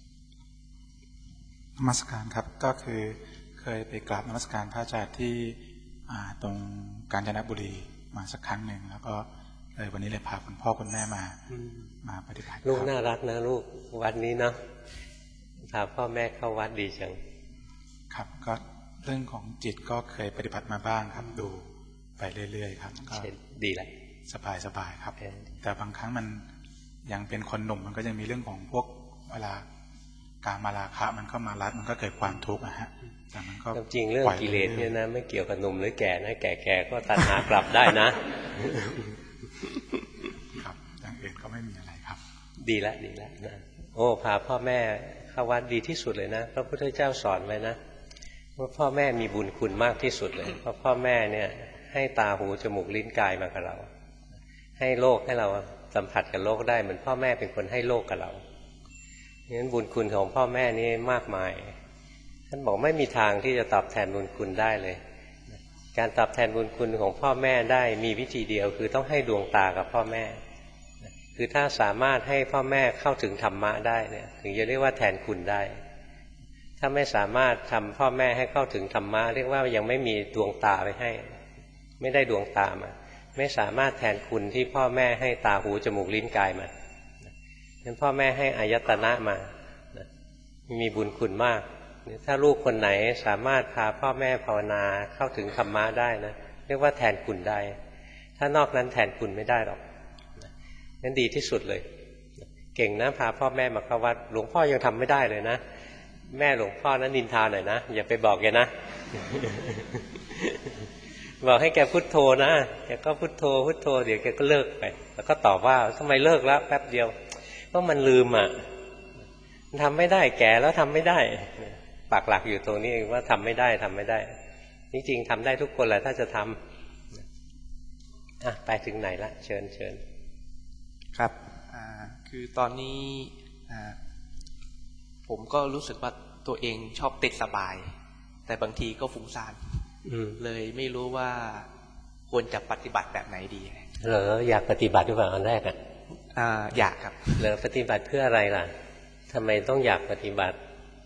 นมัสการครับก็คือเคยไปกราบนมัสการพระอาจารย์ที่ตรงกาญจนบุรีมาสักครั้งหนึ่งแล้วก็เลยวันนี้เลยพาคุณพ่อคุณแม่มามาปฏิบัติลูกน่ารักนะลูกวัดนี้เนาะพาพ่อแม่เข้าวัดดีจังครับก็เรื่องของจิตก็เคยปฏิบัติมาบ้างครับดูไปเรื่อยๆครับก็ดีแหละสบายๆครับแต่บางครั้งมันยังเป็นคนหนุ่มมันก็ยังมีเรื่องของพวกเวลาการมาราคะมันก็มารัดมันก็เกิดความทุกข์นะฮะแต่มันก็จริงเรื่องกิเลสเนี่ยนะไม่เกี่ยวกับหนุ่มหรือแก่นะแก่ๆก็ตัณหากลับได้นะครับอย่างอื่นก็ไม่มีอะไรครับดีแล้วดีแล้วนะโอ้พาพ่อแม่เข้าวัดดีที่สุดเลยนะพระพุทธเจ้าสอนไว้นะว่าพ่อแม่มีบุญคุณมากที่สุดเลยเพราะพ่อแม่เนี่ยให้ตาหูจมูกลิ้นกายมากับเราให้โลกให้เราสัมผัสกับโลกได้เหมือนพ่อแม่เป็นคนให้โลกกับเรางั้นบุญคุณของพ่อแม่นี่มากมายท่านบอกไม่มีทางที่จะตอบแทนบุญคุณได้เลยการตอบแทนบุญคุณของพ่อแม่ได้มีวิธีเดียวคือต้องให้ดวงตากับพ่อแม่คือถ้าสามารถให้พ่อแม่เข้าถึงธรรมะได้เนี่ยถึงจะเรียกว่าแทนคุณได้ถ้าไม่สามารถทำพ่อแม่ให้เข้าถึงธรรมะเรียกว่ายังไม่มีดวงตาไปให้ไม่ได้ดวงตามาไม่สามารถแทนคุณที่พ่อแม่ให้ตาหูจมูกลิ้นกายมางั้นพ่อแม่ให้อายตนะมามีบุญคุณมากถ้าลูกคนไหนสามารถพาพ่อแม่ภาวนาเข้าถึงธรรมะได้นะเรียกว่าแทนคุณได้ถ้านอกนั้นแทนคุณไม่ได้หรอกนั่นดีที่สุดเลยเก่งนะพาพ่อแม่มาเข้าวัดหลวงพ่อยังทำไม่ได้เลยนะแม่หลวงพ่อนั้นนินทาหน่อยนะอย่าไปบอกแกนะบอกให้แกพุทโธนะแกก็พุทโธพุทโธเดี๋ยวแกก็เลิกไปแล้วก็ตอบว่าทำไมเลิกแล้วแป๊บเดียวเพราะมันลืมอ่ะทำไม่ได้แก่แล้วทำไม่ได้ปักหลักอยู่ตรงนี้ว่าทำไม่ได้ทำไม่ได้จริงๆทำได้ทุกคนแหละถ้าจะทำอ่ะไปถึงไหนละเชิญเชิญครับคือตอนนี้ผมก็รู้สึกว่าตัวเองชอบติดสบายแต่บางทีก็ฟุ้งซ่านเลยไม่รู้ว่าควรจะปฏิบัติแบบไหนดีเหรออยากปฏิบัติหรือเปล่าอันแรกอ่ะอยากครับเหรอปฏิบัติเพื่ออะไรล่ะทำไมต้องอยากปฏิบัติ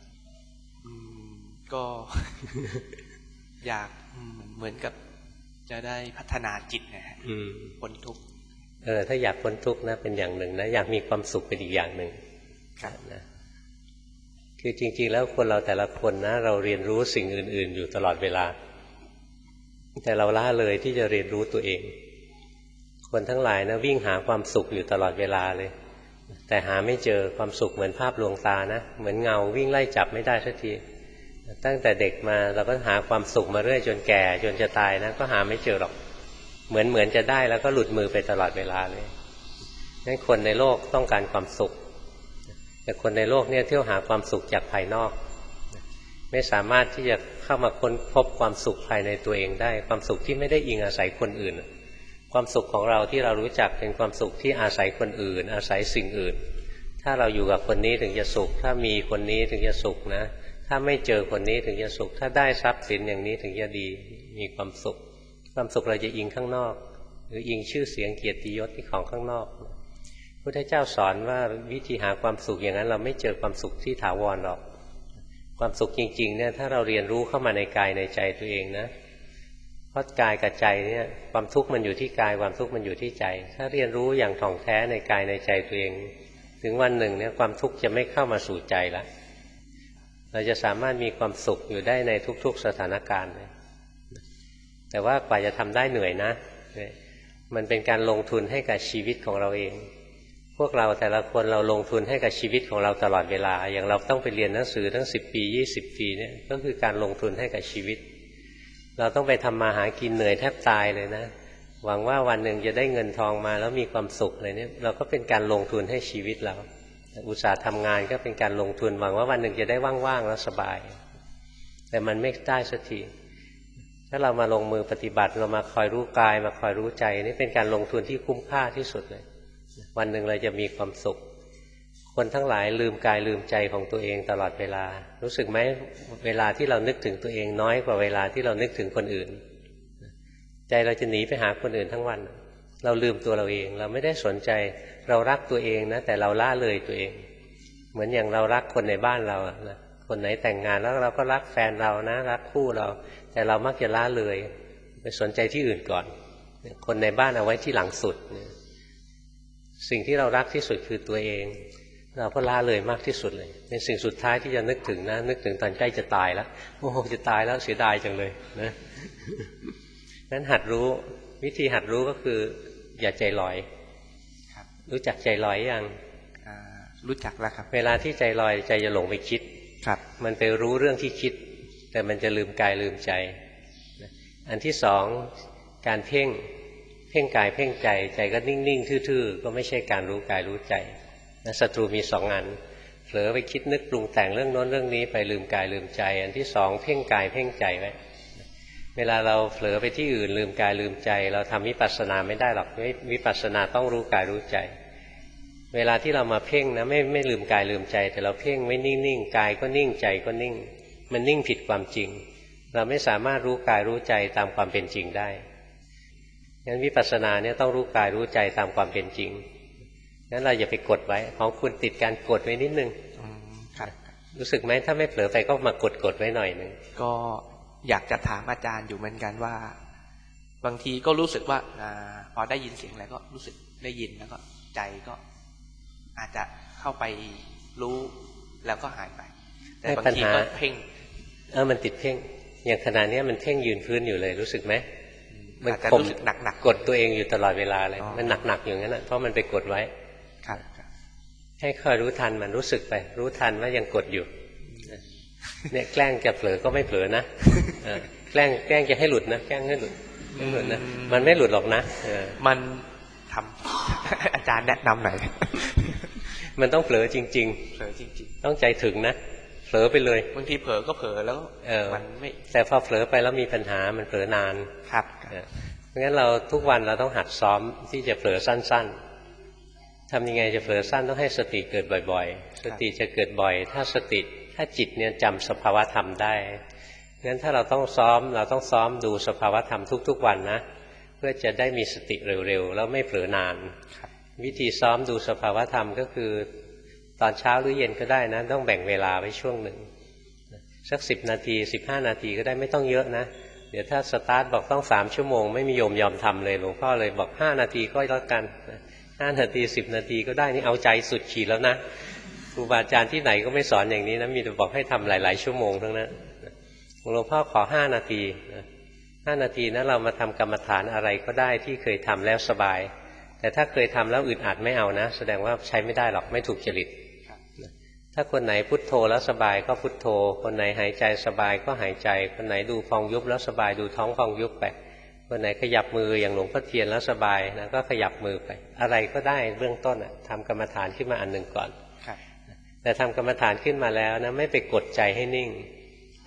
ก็ อยากเหมือนกับจะได้พัฒนาจิตนะฮะพ้นทุกข์เออถ้าอยากพ้นทุกข์นะเป็นอย่างหนึ่งนะอยากมีความสุขเป็นอีกอย่างหนึ่งนะคือจริงๆแล้วคนเราแต่ละคนนะเราเรียนรู้สิ่งอื่นๆอยู่ตลอดเวลาแต่เราละเลยที่จะเรียนรู้ตัวเองคนทั้งหลายนะวิ่งหาความสุขอยู่ตลอดเวลาเลยแต่หาไม่เจอความสุขเหมือนภาพลวงตานะเหมือนเงาวิ่งไล่จับไม่ได้สักทีตั้งแต่เด็กมาเราก็หาความสุขมาเรื่อยจนแก่จนจะตายนะก็หาไม่เจอหรอกเหมือนเหมือนจะได้แล้วก็หลุดมือไปตลอดเวลาเลยงั้นคนในโลกต้องการความสุขแต่คนในโลกเนี่ยเที่ยวหาความสุขจากภายนอกไม่สามารถที่จะเข้ามาค้นพบความสุขภายในตัวเองได้ความสุขที่ไม่ได้อิงอาศัยคนอื่นความสุขของเราที่เรารู้จักเป็นความสุขที่อาศัยคนอื่นอาศัยสิ่งอื่นถ้าเราอยู่กับคนนี้ถึงจะสุขถ้ามีคนนี้ถึงจะสุขนะถ้าไม่เจอคนนี้ถึงจะสุขถ้าได้ทรัพย์สินอย่างนี้ถึงจะดีมีความสุขความสุขเราจะอิงข้างนอกหรืออิงชื่อเสียงเกียรติยศที่ของข้างนอกพระพุทธเจ้าสอนว่าวิธีหาความสุขอย่างนั้นเราไม่เจอความสุขที่ถาวรหรอกความสุขจริงๆเนี่ยถ้าเราเรียนรู้เข้ามาในกายในใจตัวเองนะเพราะกายกับใจเนี่ยความทุกข์มันอยู่ที่กายความทุกข์มันอยู่ที่ใจถ้าเรียนรู้อย่างถ่องแท้ในกายในใจตัวเองถึงวันหนึ่งเนี่ยความทุกข์จะไม่เข้ามาสู่ใจละเราจะสามารถมีความสุขอยู่ได้ในทุกๆสถานการณ์เลยแต่ว่ากว่าจะทำได้เหนื่อยนะมันเป็นการลงทุนให้กับชีวิตของเราเองพวกเราแต่ละคนเราลงทุนให้กับชีวิตของเราตลอดเวลาอย่างเราต้องไปเรียนหนังสือทั้งสิบปียี่สิบปีเนี่ยก็คือการลงทุนให้กับชีวิตเราต้องไปทำมาหากินเหนื่อยแทบตายเลยนะหวังว่าวันหนึ่งจะได้เงินทองมาแล้วมีความสุขอะไรเนี่ยเราก็เป็นการลงทุนให้ชีวิตเราอุตสาห์ทำงานก็เป็นการลงทุนหวังว่าวันหนึ่งจะได้ว่างๆแล้วสบายแต่มันไม่ได้สักทีถ้าเรามาลงมือปฏิบัติเรามาคอยรู้กายมาคอยรู้ใจนี่เป็นการลงทุนที่คุ้มค่าที่สุดเลยวันหนึ่งเราจะมีความสุขคนทั้งหลายลืมกายลืมใจของตัวเองตลอดเวลารู้สึกไหมเวลาที่เรานึกถึงตัวเองน้อยกว่าเวลาที่เรานึกถึงคนอื่นใจเราจะหนีไปหาคนอื่นทั้งวันเราลืมตัวเราเองเราไม่ได้สนใจเรารักตัวเองนะแต่เราละเลยตัวเองเหมือนอย่างเรารักคนในบ้านเรานะคนไหนแต่งงานแล้วเราก็รักแฟนเรานะรักคู่เราแต่เรามักจะละเลยไปสนใจที่อื่นก่อนคนในบ้านเอาไว้ที่หลังสุดสิ่งที่เรารักที่สุดคือตัวเองเราก็ละเลยมากที่สุดเลยเป็นสิ่งสุดท้ายที่จะนึกถึงนะนึกถึงตอนใกล้จะตายแล้วโอ้โหจะตายแล้วเสียดายจังเลยนะนั้นหัดรู้วิธีหัดรู้ก็คืออย่าใจลอยรู้จักใจลอยยังรู้จักแล้วครับเวลาที่ใจลอยใจจะหลงไปคิดครับมันไปรู้เรื่องที่คิดแต่มันจะลืมกายลืมใจอันที่สองการเพ่งเพ่งกายเพ่งใจใจก็นิ่งๆทื่อๆก็ไม่ใช่การรู้กายรู้ใจศัตรูมีสองอันเผลอไปคิดนึกปรุงแต่งเรื่องโน้นเรื่องนี้ไปลืมกายลืมใจอันที่สองเพ่งกายเพ่งใจไว้เวลาเราเผลอไปที่อื่นลืมกายลืมใจเราทำวิปัสสนาไม่ได้หรอกวิปัสสนาต้องรู้กายรู้ใจเวลาที่เรามาเพ่งนะไม่ไม่ลืมกายลืมใจแต่เราเพ่งไม่นิ่งๆกายก็นิ่งใจก็นิ่งมันนิ่งผิดความจริงเราไม่สามารถรู้กายรู้ใจตามความเป็นจริงได้งั้นวิปัสสนาเนี่ยต้องรู้กายรู้ใจตามความเป็นจริงงั้นเราอย่าไปกดไว้ของคุณติดการกดไว้นิดนึงรู้สึกไหมถ้าไม่เผลอไปก็มากดกดไว้หน่อยนึงก็อยากจะถามอาจารย์อยู่เหมือนกันว่าบางทีก็รู้สึกว่าพอได้ยินเสียงอะไรก็รู้สึกได้ยินแล้วก็ใจก็อาจจะเข้าไปรู้แล้วก็หายไปแต่บางทีก็เพ่งเออมันติดเพ่งอย่างขณะนี้มันเพ่งยืนพื้นอยู่เลยรู้สึกไหมมันจะรู้สึกหนักๆกดตัวเองอยู่ตลอดเวลาเลยมันหนักๆอย่างนั้นนะเพราะมันไปกดไว้ครับให้คอยรู้ทันมันรู้สึกไปรู้ทันว่ายังกดอยู่เนี่ยแกล้งจะเผลอก็ไม่เผลอนะแกล้งแกล้งจะให้หลุดนะแกล้งให้หลุดไม่หลุดนะมันไม่หลุดหรอกนะมันทำอาจารย์แนะนำหน่อยมันต้องเผลอจริงๆเผลอจริงๆต้องใจถึงนะเผลอไปเลยบางทีเผลอก็เผลอแล้วมันไม่แต่พอเผลอไปแล้วมีปัญหามันเผลอนานครับเพราะงั้นเราทุกวันเราต้องหัดซ้อมที่จะเผลอสั้นๆทำยังไงจะเผลอสั้นต้องให้สติเกิดบ่อยๆสติจะเกิดบ่อยถ้าสติถ้าจิตเนี่ยจำสภาวะธรรมได้งั้นถ้าเราต้องซ้อมเราต้องซ้อมดูสภาวะธรรมทุกๆวันนะเพื่อจะได้มีสติเร็วๆแล้วไม่เผลอนานวิธีซ้อมดูสภาวะธรรมก็คือตอนเช้าหรือเย็นก็ได้นะต้องแบ่งเวลาไว้ช่วงหนึ่งสักสิบนาทีสิบห้านาทีก็ได้ไม่ต้องเยอะนะเดี๋ยวถ้าสตาร์ทบอกต้องสามชั่วโมงไม่มีโยมยอมทำเลยหลวงพ่อเลยบอกห้านาทีก็แล้วกันห้านาทีสิบนาทีก็ได้นี่เอาใจสุดขีดแล้วนะครูบาอาจารย์ที่ไหนก็ไม่สอนอย่างนี้นะมีแต่บอกให้ทำหลายๆชั่วโมงทั้งนั้นหลวงพ่อขอห้านาทีห้านาทีนะเรามาทำกรรมฐานอะไรก็ได้ที่เคยทำแล้วสบายแต่ถ้าเคยทำแล้วอึดอัดไม่เอานะแสดงว่าใช้ไม่ได้หรอกไม่ถูกจริตถ้าคนไหนพุทโธแล้วสบายก็พุทโธคนไหนหายใจสบายก็หายใจคนไหนดูพองยุบแล้วสบายดูท้องพองยุบไปคนไหนขยับมืออย่างหลวงพ่อเทียนแล้วสบายนะก็ขยับมือไปอะไรก็ได้เบื้องต้นอ่ะทำกรรมฐานขึ้นมาอันหนึ่งก่อนแต่ทำกรรมฐานขึ้นมาแล้วนะไม่ไปกดใจให้นิ่ง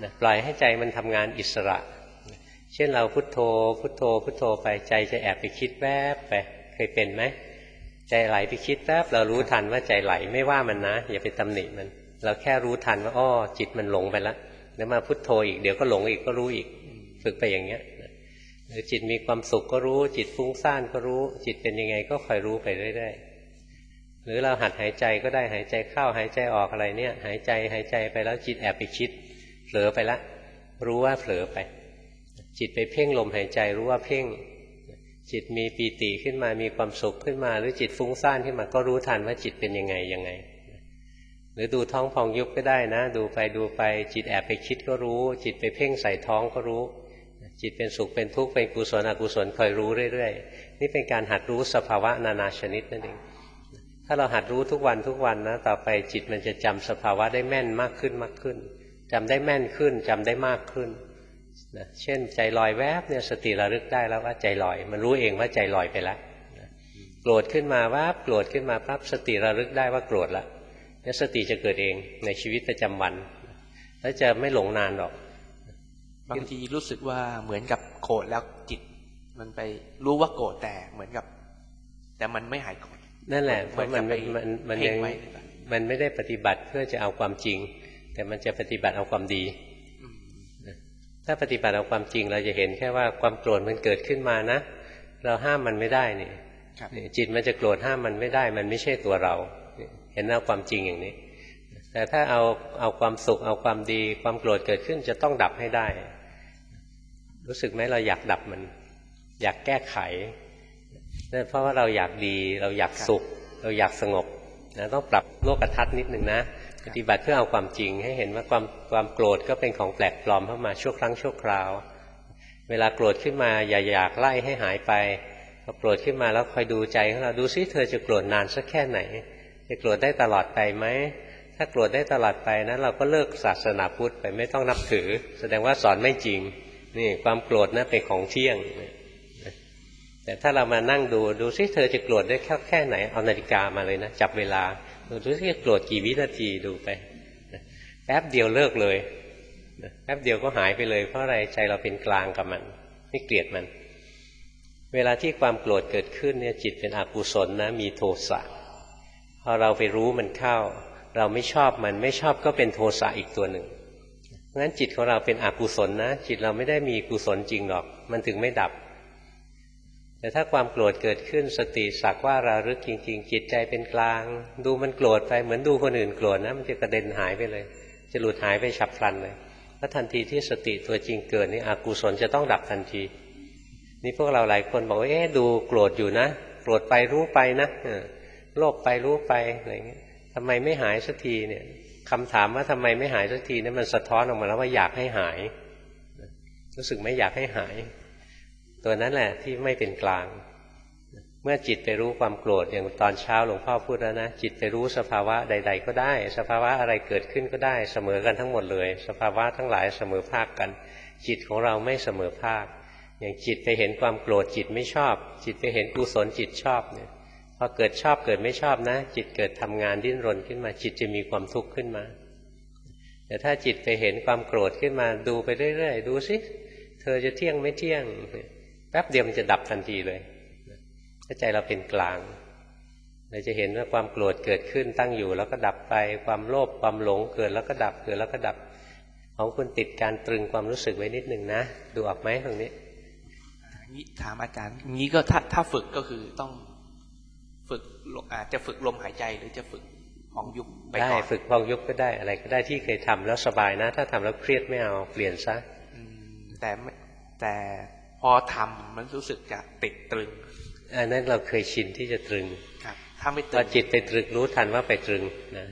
นะปล่อยให้ใจมันทำงานอิสระเช่นเราพุทโธพุทโธพุทโธไปใจจะแอบไปคิดแวบไปเคยเป็นไหมใจไหลไปคิดแวบเรารู้ทันว่าใจไหลไม่ว่ามันนะอย่าไปตำหนิมันเราแค่รู้ทันว่าอ้อจิตมันหลงไปแล้วแล้วมาพุทโธอีกเดี๋ยวก็หลงอีกก็รู้อีกฝึกไปอย่างเงี้ยหรือจิตมีความสุขก็รู้จิตฟุ้งซ่านก็รู้จิตเป็นยังไงก็คอยรู้ไปเรื่อยๆหรือเราหัดหายใจก็ได้หายใจเข้าหายใจออกอะไรเนี่ยหายใจหายใจไปแล้วจิตแอบไปคิดเผลอไปละรู้ว่าเผลอไปจิตไปเพ่งลมหายใจรู้ว่าเพ่งจิตมีปีติขึ้นมามีความสุขขึ้นมาหรือจิตฟุ้งซ่านขึ้นมาก็รู้ทันว่าจิตเป็นยังไงยังไงหรือดูท้องพองยุบก็ได้นะดูไปดูไปจิตแอบไปคิดก็รู้จิตไปเพ่งใส่ท้องก็รู้จิตเป็นสุขเป็นทุกข์เป็นกุศลอกุศลคอยรู้เรื่อยๆนี่เป็นการหัดรู้สภาวะนานาชนิดนั่นเองถ้าเราหัดรู้ทุกวันทุกวันนะต่อไปจิตมันจะจำสภาวะได้แม่นมากขึ้นมากขึ้นจำได้แม่นขึ้นจำได้มากขึ้นนะเช่นใจลอยแวบเนี่ยสติระลึกได้แล้วว่าใจลอยมันรู้เองว่าใจลอยไปแล้วโกรธขึ้นมาว่าโกรธขึ้นมาปั๊บสติระลึกได้ว่าโกรธแล้วเนี่ยสติจะเกิดเองในชีวิตประจำวันแล้วจะไม่หลงนานหรอกบางทีรู้สึกว่าเหมือนกับโกรธแล้วจิตมันไปรู้ว่าโกรธแต่เหมือนกับแต่มันไม่หายโกรธนั่นแหละเพราะมันมันมันยังมันไม่ได้ปฏิบัติเพื่อจะเอาความจริงแต่มันจะปฏิบัติเอาความดีถ้าปฏิบัติเอาความจริงเราจะเห็นแค่ว่าความโกรธมันเกิดขึ้นมานะเราห้ามมันไม่ได้นี่จิตมันจะโกรธห้ามมันไม่ได้มันไม่ใช่ตัวเราเห็นเอาความจริงอย่างนี้แต่ถ้าเอาเอาความสุขเอาความดีความโกรธเกิดขึ้นจะต้องดับให้ได้รู้สึกไหมเราอยากดับมันอยากแก้ไขนั่นเพราะว่าเราอยากดีเราอยากสุขเราอยากสงบนะต้องปรับโลกทัศน์นิดนึงนะปฏิบัติเพื่อเอาความจริงให้เห็นว่าความความโกรธก็เป็นของแปลกปลอมเข้ามาชั่วครั้งชั่วคราวเวลาโกรธขึ้นมาอย่าอยากไล่ให้หายไปพอโกรธขึ้นมาแล้วคอยดูใจของเราดูซิเธอจะโกรธนานสักแค่ไหนจะโกรธได้ตลอดไปไหมถ้าโกรธได้ตลอดไปนะเราก็เลิกศาสนาพุทธไปไม่ต้องนับถือแสดงว่าสอนไม่จริงนี่ความโกรธนะเป็นของเที่ยงแต่ถ้าเรามานั่งดูดูซิเธอจะโกรธได้แค่แค่ไหนเอานาฬิกามาเลยนะจับเวลาดูซิจะโกรธกี่วินาทีดูไปแป๊บเดียวเลิกเลยแป๊บเดียวก็หายไปเลยเพราะอะไรใจเราเป็นกลางกับมันไม่เกลียดมันเวลาที่ความโกรธเกิดขึ้นเนี่ยจิตเป็นอกุศลนะมีโทสะพอเราไปรู้มันเข้าเราไม่ชอบมันไม่ชอบก็เป็นโทสะอีกตัวหนึ่งเพราะฉะนั้นจิตของเราเป็นอกุศลนะจิตเราไม่ได้มีกุศลจริงหรอกมันถึงไม่ดับแต่ถ้าความโกรธเกิดขึ้นสติสักว่าระลึกจริงๆจิตใจเป็นกลางดูมันโกรธไปเหมือนดูคนอื่นโกรธนะมันจะกระเด็นหายไปเลยจะหลุดหายไปฉับพลันเลยแล้วทันทีที่สติตัวจริงเกิดนี่อกุศลจะต้องดับทันทีนี่พวกเราหลายคนบอกว่าเอ๊ะดูโกรธอยู่นะโกรธไปรู้ไปนะโลภไปรู้ไปอะไรเงี้ยทำไมไม่หายสักทีเนี่ยคำถามว่าทำไมไม่หายสักทีนี่มันสะท้อนออกมาแล้วว่าอยากให้หายรู้สึกไม่อยากให้หายตัวนั้นแหละที่ไม่เป็นกลางเมื่อจิตไปรู้ความโกรธอย่างตอนเช้าหลวงพ่อพูดแล้วนะจิตไปรู้สภาวะใดๆก็ได้สภาวะอะไรเกิดขึ้นก็ได้เสมอกันทั้งหมดเลยสภาวะทั้งหลายเสมอภาคกันจิตของเราไม่เสมอภาคอย่างจิตไปเห็นความโกรธจิตไม่ชอบจิตไปเห็นกุศลจิตชอบเนี่ยพอเกิดชอบเกิดไม่ชอบนะจิตเกิดทำงานดิ้นรนขึ้นมาจิตจะมีความทุกข์ขึ้นมาแต่ถ้าจิตไปเห็นความโกรธขึ้นมาดูไปเรื่อยๆดูสิเธอจะเที่ยงไม่เที่ยงแป๊บเดียวมันจะดับทันทีเลยถ้าใจเราเป็นกลางเราจะเห็นว่าความโกรธเกิดขึ้นตั้งอยู่แล้วก็ดับไปความโลภความหลงเกิดแล้วก็ดับเกิดแล้วก็ดับของคุณติดการตรึงความรู้สึกไว้นิดนึงนะดูออกไหมตรงนี้งี้ถามอาจารย์งี้ก็ถ้าถ้าฝึกก็คือต้องฝึกอาจจะฝึกลมหายใจหรือจะฝึกพองยุบไปก่อนได้ฝึกพองยุบก็ได้อะไรก็ได้ที่เคยทำแล้วสบายนะถ้าทำแล้วเครียดไม่เอาเปลี่ยนซะแต่แต่พอทำมันรู้สึกจะติดตรึงอันนั้นเราเคยชินที่จะตรึงครับถ้าไม่ตรึงพอจิตไปตรึกรู้ทันว่าไปตรึง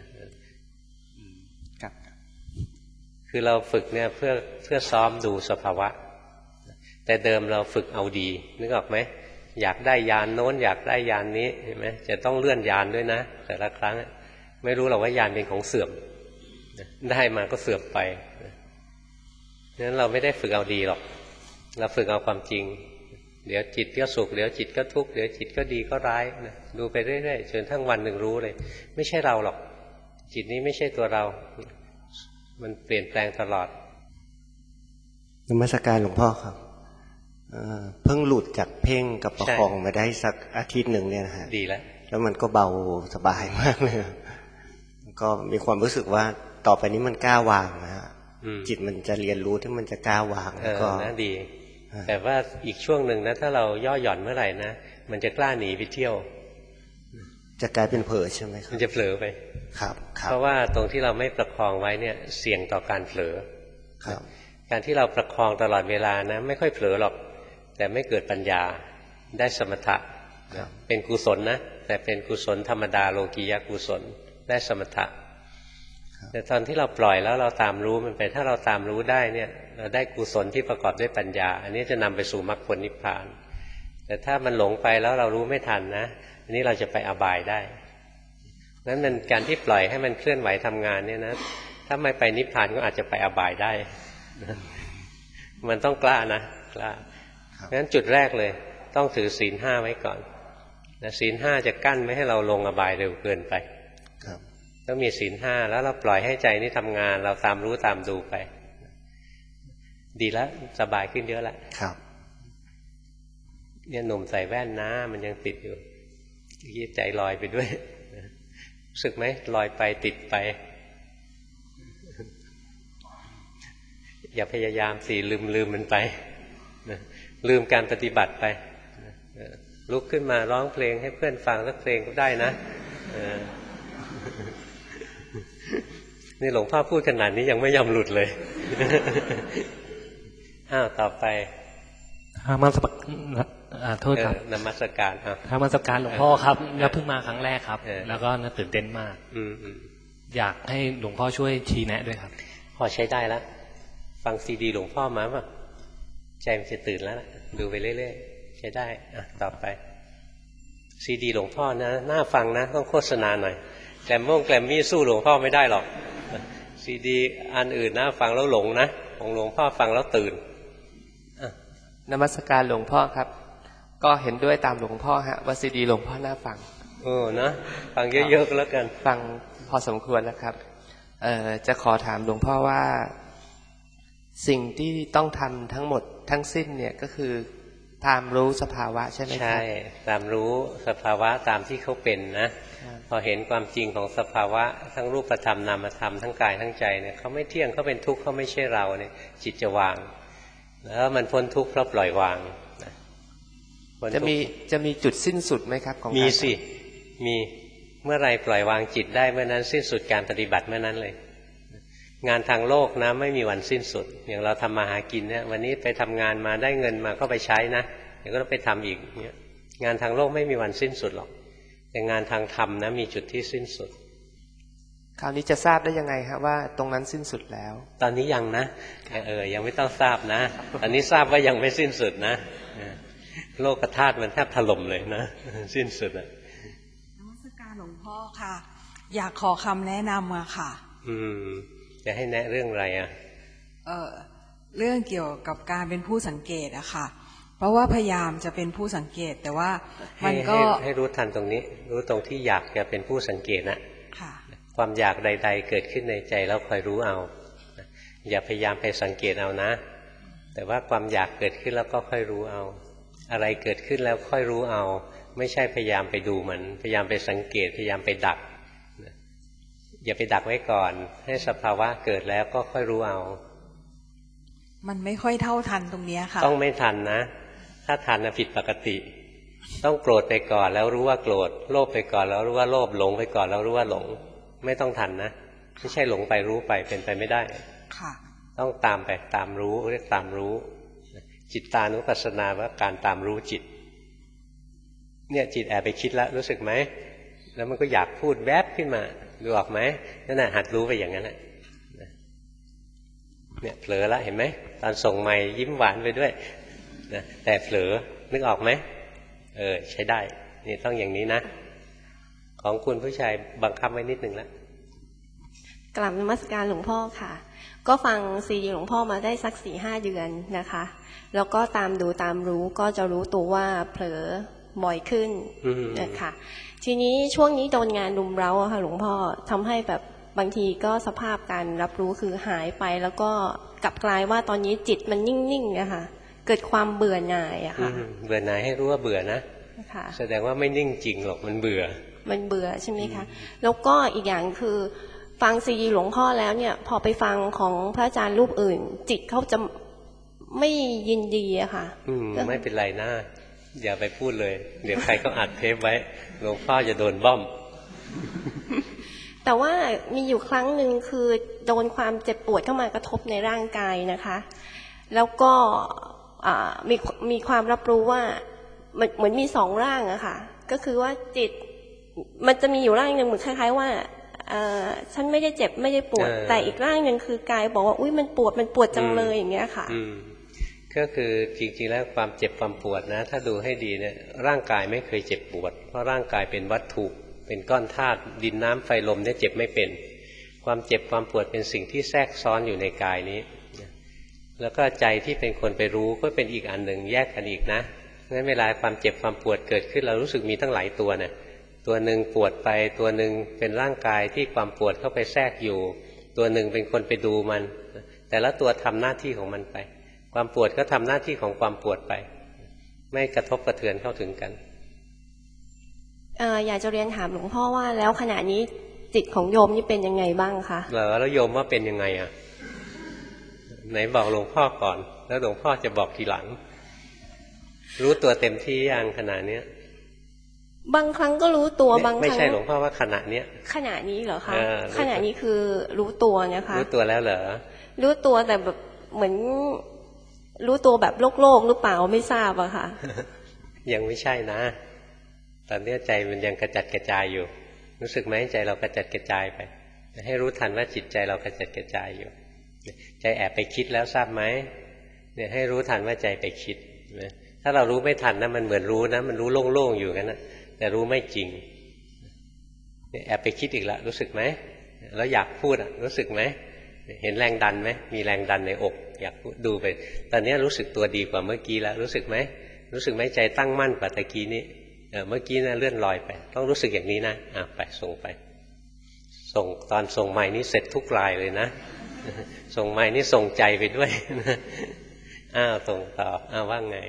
นะครับคือเราฝึกเนี่ยเพื่อเพื่อซ้อมดูสภาวะแต่เดิมเราฝึกเอาดีนึกออกไหมอยากได้ยานโน้นอยากได้ยานนี้เห็นไหมจะต้องเลื่อนยานด้วยนะแต่ละครั้งไม่รู้หรอกว่ายานเป็นของเสื่อมได้มาก็เสื่อมไปนั้นเราไม่ได้ฝึกเอาดีหรอกเราฝึกเอาความจริงเดี๋ยวจิตก็สุขเดี๋ยวจิตก็ทุกข์เดี๋ยวจิตก็ดีก็ร้ายนะดูไปเรื่อยๆจนทั้งวันหนึ่งรู้เลยไม่ใช่เราหรอกจิตนี้ไม่ใช่ตัวเรามันเปลี่ยนแปลงตลอดนมัสการหลวงพ่อครับเพิ่งหลุดจากเพ่งกับประคองมาได้สักอาทิตย์หนึ่งเนี่ยนะฮะดีแล้วแล้วมันก็เบาสบายมากเลยก็มีความรู้สึกว่าต่อไปนี้มันกล้าวางนะฮะจิตมันจะเรียนรู้ที่มันจะกล้าวางแล้วก็น่าดีแต่ว่าอีกช่วงหนึ่งนะถ้าเราย่อหย่อนเมื่อไหร่นะมันจะกล้าหนีไปเที่ยวจะกลายเป็นเผลอใช่ไหมครับมันจะเผลอไปครับเพราะว่าตรงที่เราไม่ประคองไว้เนี่ยเสี่ยงต่อการเผลอครับการที่เราประคองตลอดเวลานะไม่ค่อยเผลอหรอกแต่ไม่เกิดปัญญาได้สมถะเป็นกุศลนะแต่เป็นกุศลธรรมดาโลกียกุศลได้สมถะแต่ตอนที่เราปล่อยแล้วเราตามรู้มันไปถ้าเราตามรู้ได้เนี่ยเราได้กุศลที่ประกอบด้วยปัญญาอันนี้จะนำไปสู่มรรคผลนิพพานแต่ถ้ามันหลงไปแล้วเรารู้ไม่ทันนะอันนี้เราจะไปอบายได้นั้นมันการที่ปล่อยให้มันเคลื่อนไหวทำงานเนี่ยนะถ้าไม่ไปนิพพานก็อาจจะไปอบายได้มันต้องกล้านะกล้างั้นจุดแรกเลยต้องถือศีลห้าไว้ก่อนนะศีลห้าจะกั้นไม่ให้เราลงอบายเร็วเกินไปต้องมีศีลห้าแล้วเราปล่อยให้ใจนี่ทำงานเราตามรู้ตามดูไปดีแล้วสบายขึ้นเยอะแล้วครับเนี่ยหนุ่มใส่แว่นนะมันยังติดอยู่ยี่ใจลอยไปด้วยรู้สึกไหมลอยไปติดไปอย่าพยายามสิลืมลืมมันไปลืมการปฏิบัติไปลุกขึ้นมาร้องเพลงให้เพื่อนฟังสักเพลงก็ได้นะนี่หลวงพ่อพูดขนาดนี้ยังไม่ยอมหลุดเลยอ้าวต่อไปนมัสการโทษครับนมัสการครับนมัสการหลวงพ่อครับแล้วเพิ่งมาครั้งแรกครับแล้วก็ตื่นเต้นมากอยากให้หลวงพ่อช่วยชี้แนะด้วยครับพอใช้ได้แล้วฟังซีดีหลวงพ่อมาป่ะใจมันจะตื่นแล้วดูไปเรื่อยๆใช้ได้อ่ะต่อไปซีดีหลวงพ่อนะน่าฟังนะต้องโฆษณาหน่อยแกลมม่งแกลมมี่สู้หลวงพ่อไม่ได้หรอกซีดีอันอื่นนะฟังแล้วหลงนะของหลวงพ่อฟังแล้วตื่นนมัสการหลวงพ่อครับก็เห็นด้วยตามหลวงพ่อฮะว่าซีดีหลวงพ่อน่าฟังเออนะฟังเยอะๆก็แล้วกันฟังพอสมควรแล้วครับเอ่อจะขอถามหลวงพ่อว่าสิ่งที่ต้องทำทั้งหมดทั้งสิ้นเนี่ยก็คือตามรู้สภาวะใช่ไหมครับใช่ตามรู้สภาวะตามที่เขาเป็นนะพอเห็นความจริงของสภาวะทั้งรูปธรรมนามธรรมทั้งกายทั้งใจเนี่ยเขาไม่เที่ยงเขาเป็นทุกข์เขาไม่ใช่เราเนี่ยจิตจะวางแล้วมันพ้นทุกข์เพราะปล่อยวางจะมีจะมีจุดสิ้นสุดไหมครับของมีสิมีเมื่อไรปล่อยวางจิตได้เมื่อนั้นสิ้นสุดการปฏิบัติเมื่อนั้นเลยงานทางโลกนะไม่มีวันสิ้นสุดอย่างเราทำมาหากินเนี่ยวันนี้ไปทำงานมาได้เงินมาก็ไปใช้นะเดี๋ยวก็ต้องไปทำอีกเนี่ยงานทางโลกไม่มีวันสิ้นสุดหรอกแต่งานทางธรรมนะมีจุดที่สิ้นสุดคราวนี้จะทราบได้ยังไงครับว่าตรงนั้นสิ้นสุดแล้วตอนนี้ยังนะเออยังไม่ต้องทราบนะตอนนี้ทราบว่ายังไม่สิ้นสุดนะโลกธาตุมันแทบถล่มเลยนะสิ้นสุดอะนมัสการหลวงพ่อค่ะอยากขอคำแนะนำอะค่ะอืมจะให้แนะเรื่องอะไรอ่ะเออเรื่องเกี่ยวกับการเป็นผู้สังเกตอะค่ะเพราะว่าพยายามจะเป็นผู้สังเกตแต่ว่ามันก็ให้รู้ทันตรงนี้รู้ตรงที่อยากจะเป็นผู้สังเกตนะความอยากใดๆเกิดขึ้นในใจแล้วคอยรู้เอาอย่าพยายามไปสังเกตเอานะแต่ว่าความอยากเกิดขึ้นแล้วก็ค่อยรู้เอาอะไรเกิดขึ้นแล้วค่อยรู้เอาไม่ใช่พยายามไปดูมันพยายามไปสังเกตพยายามไปดักอย่าไปดักไว้ก่อนให้สภาวะเกิดแล้วก็ค่อยรู้เอามันไม่ค่อยเท่าทันตรงนี้ค่ะต้องไม่ทันนะถ้าทันนะผิดปกติต้องโกรธไปก่อนแล้วรู้ว่าโกรธโลภไปก่อนแล้วรู้ว่าโลภหลงไปก่อนแล้วรู้ว่าหลงไม่ต้องทันนะไม่ใช่หลงไปรู้ไปเป็นไปไม่ได้ค่ะต้องตามไปตามรู้เรียกตามรู้จิตตานุปัสสนาว่าการตามรู้จิตเนี่ยจิตแอบไปคิดแล้วรู้สึกไหมแล้วมันก็อยากพูดแวบขึ้นมาดูออกไหมนั่นแหละหัดรู้ไปอย่างนั้นแหละเนี่ยเผลอแล้วเห็นไหมตอนส่งไมค์ยิ้มหวานไปด้วยนะแต่เผลอนึกออกไหมเออใช้ได้นี่ต้องอย่างนี้นะของคุณผู้ชายบังคับไว้นิดนึงแล้วกราบนมัสการหลวงพ่อค่ะก็ฟังซีดีหลวงพ่อมาได้สักสี่ห้าเดือนนะคะแล้วก็ตามดูตามรู้ก็จะรู้ตัวว่าเผลอบ่อยขึ้นนะคะทีนี้ช่วงนี้โดนงานรุมเร้าค่ะหลวงพ่อทำให้แบบบางทีก็สภาพการรับรู้คือหายไปแล้วก็กลับกลายว่าตอนนี้จิตมันนิ่งๆอะค่ะเกิดความเบื่อหน่ายอะค่ะเบื่อหน่ายให้รู้ว่าเบื่อนะแสดงว่าไม่นิ่งจริงหรอกมันเบื่อมันเบื่อใช่ไหมคะแล้วก็อีกอย่างคือฟังซีดีหลวงพ่อแล้วเนี่ยพอไปฟังของพระอาจารย์รูปอื่นจิตเขาจะไม่ยินดีอะค่ะอืมไม่เป็นไรนะอย่าไปพูดเลยเดี๋ยวใครก็อัดเทปไว้หลวงพ่อจะโดนบ้อมแต่ว่ามีอยู่ครั้งหนึ่งคือโดนความเจ็บปวดเข้ามากระทบในร่างกายนะคะแล้วก็มีมีความรับรู้ว่ามันเหมือนมีสองร่างอะค่ะก็คือว่าจิตมันจะมีอยู่ร่างหนึ่งเหมือนคล้ายๆว่าฉันไม่ได้เจ็บไม่ได้ปวดแต่อีกร่างหนึ่งคือกายบอกว่าอุ้ยมันปวดมันปวดจังเลยอย่างเงี้ยค่ะก็คือจริงๆแล้วความเจ็บความปวดนะถ้าดูให้ดีเนี่ยร่างกายไม่เคยเจ็บปวดเพราะร่างกายเป็นวัตถุเป็นก้อนธาตุดินน้ำไฟลมเนี่ยเจ็บไม่เป็นความเจ็บความปวดเป็นสิ่งที่แทรกซ้อนอยู่ในกายนี้แล้วก็ใจที่เป็นคนไปรู้ก็เป็นอีกอันหนึ่งแยกกันอีกนะงั้นเวลาความเจ็บความปวดเกิดขึ้นเรารู้สึกมีตั้งหลายตัวเนี่ยตัวหนึ่งปวดไปตัวหนึ่งเป็นร่างกายที่ความปวดเข้าไปแทรกอยู่ตัวหนึ่งเป็นคนไปดูมันแต่ละตัวทำหน้าที่ของมันไปความปวดก็ทำหน้าที่ของความปวดไปไม่กระทบกระเทือนเข้าถึงกันเอ่ออยากจะเรียนถามหลวงพ่อว่าแล้วขณะนี้จิตของโยมนี่เป็นยังไงบ้างคะเหรอแล้วโยมว่าเป็นยังไงอ่ะไหนบอกหลวงพ่อก่อนแล้วหลวงพ่อจะบอกทีหลังรู้ตัวเต็มที่ยังขณะเนี้ยบางครั้งก็รู้ตัวบางครั้งไม่ใช่หลวงพ่อว่าขณะเนี้ยขณะนี้เหรอคะขณะนี้คือรู้ตัวนะคะรู้ตัวแล้วเหรอรู้ตัวแต่แบบเหมือนรู้ตัวแบบโลกโลกหรือเปล่าไม่ทราบอะค่ะยังไม่ใช่นะตอนนี้ใจมันยังกระจัดกระจายอยู่รู้สึกไหมใจเรากระจัดกระจายไปให้รู้ทันว่าจิตใจเรากระจัดกระจายอยู่ใจแอบไปคิดแล้วทราบไหมเนี่ยให้รู้ทันว่าใจไปคิดนะถ้าเรารู้ไม่ทันนะมันเหมือนรู้นะมันรู้โล่งๆอยู่งั้นนะแต่รู้ไม่จริงเนี่ยแอบไปคิดอีกแล้วรู้สึกไหมแล้วอยากพูดอ่ะรู้สึกไหมเห็นแรงดันไหมมีแรงดันในอกอยากดูไปตอนนี้รู้สึกตัวดีกว่าเมื่อกี้แล้วรู้สึกไหมรู้สึกไหมใจตั้งมั่นกว่าตะกี้นี้เออเมื่อกี้นะเลื่อนลอยไปต้องรู้สึกอย่างนี้นะอ่ะไปส่งไปส่งตอนส่งไม้นี้เสร็จทุกรายเลยนะส่งไม้นี้ส่งใจไปด้วยอ้าวส่งต่ออ้าวว่าไง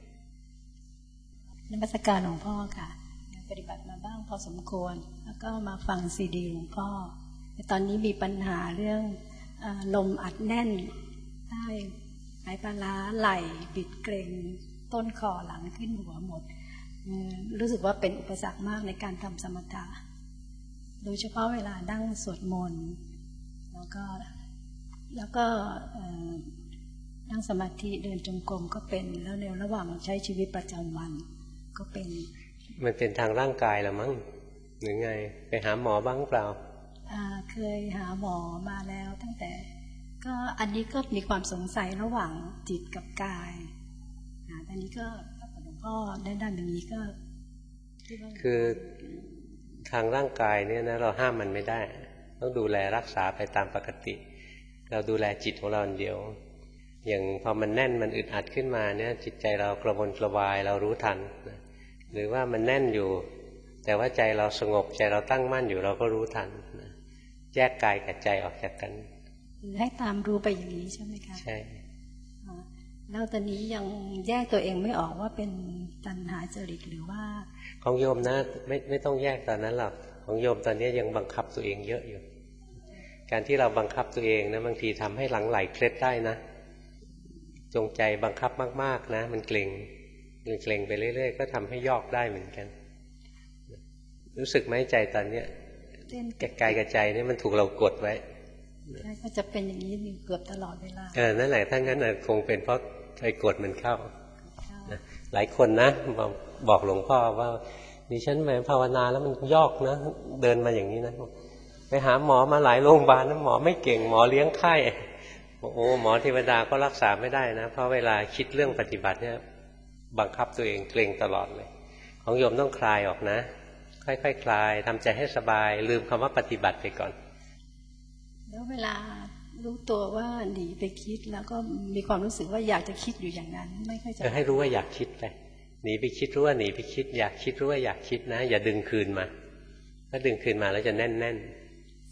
นมัสการหลวงพ่อค่ะปฏิบัติมาบ้างพอสมควรแล้วก็มาฟังซีดีหลวงพ่อแต่ตอนนี้มีปัญหาเรื่องลมอัดแน่นใต้หายปลาร้าไหลบิดเกร็งต้นคอหลังขึ้นหัวหมดรู้สึกว่าเป็นอุปสรรคมากในการทำสมถะโดยเฉพาะเวลานั่งสวดมนต์แล้วก็แล้วก็นั่งสมาธิเดินจงกรมก็เป็นแล้วในระหว่างใช้ชีวิตประจำวันก็เป็นมันเป็นทางร่างกายละมั้งหรือไงไปหาหมอบ้างเปล่าเคยหาหมอมาแล้วตั้งแต่ก็อันนี้ก็มีความสงสัยระหว่างจิตกับกายอันนี้ก็หลวงพ่อได้ด้านอย่างนี้ก็คือทางร่างกายเนี่ยนะเราห้ามมันไม่ได้ต้องดูแลรักษาไปตามปกติเราดูแลจิตของเราเดียวอย่างพอมันแน่นมันอึดอัดขึ้นมาเนี่ยจิตใจเรากระวนกระวายเรารู้ทันหรือว่ามันแน่นอยู่แต่ว่าใจเราสงบใจเราตั้งมั่นอยู่เราก็รู้ทันแยกกายกับใจออกจากกันให้ตามรู้ไปอย่างนี้ใช่ไหมคะใช่แล้วตอนนี้ยังแยกตัวเองไม่ออกว่าเป็นตัณหาจริตหรือว่าของโยมนะไม่ไม่ต้องแยกตอนนั้นหรอกของโยมตอนนี้ยังบังคับตัวเองเยอะอยู่การที่เราบังคับตัวเองนะบางทีทำให้หลังไหลเคล็ดได้นะจงใจบังคับมากๆนะมันเกร็งเกร็งไปเรื่อยๆก็ทำให้ยอกได้เหมือนกันรู้สึกไหมใจตอนเนี้ยแกกายกับใจนี่มันถูกเรากดไว้ก็จะเป็นอย่างนี้เกือบตลอดเวลาเออนั่นแหละถ้างั้นคงเป็นเพราะใจกดมันเข้าหลายคนนะบอกหลวงพ่อว่าดิฉันไปภาวนาแล้วมันยอกนะเดินมาอย่างนี้นะไปหาหมอมาหลายโรงพยาบาลนะหมอไม่เก่งหมอเลี้ยงไข้โอ้หมอเทวดาก็รักษาไม่ได้นะเพราะเวลาคิดเรื่องปฏิบัติเนี่ยบังคับตัวเองเกรงตลอดเลยของโยมต้องคลายออกนะค่อยๆ ค, คลายทำใจให้สบายลืมคำว่าปฏิบัติไปก่อนแล้วเวลารู้ตัวว่าหนีไปคิดแล้วก็มีความรู้สึกว่าอยากจะคิดอยู่อย่างนั้นไม่ค่อยจะให้รู้ว่าอยากคิดไปหนีไปคิดรู้ว่าหนีไปคิดอยากคิดรู้ว่าอยากคิดนะอย่าดึงคืนมาถ้าดึงคืนมาแล้วจะแน่นแน่น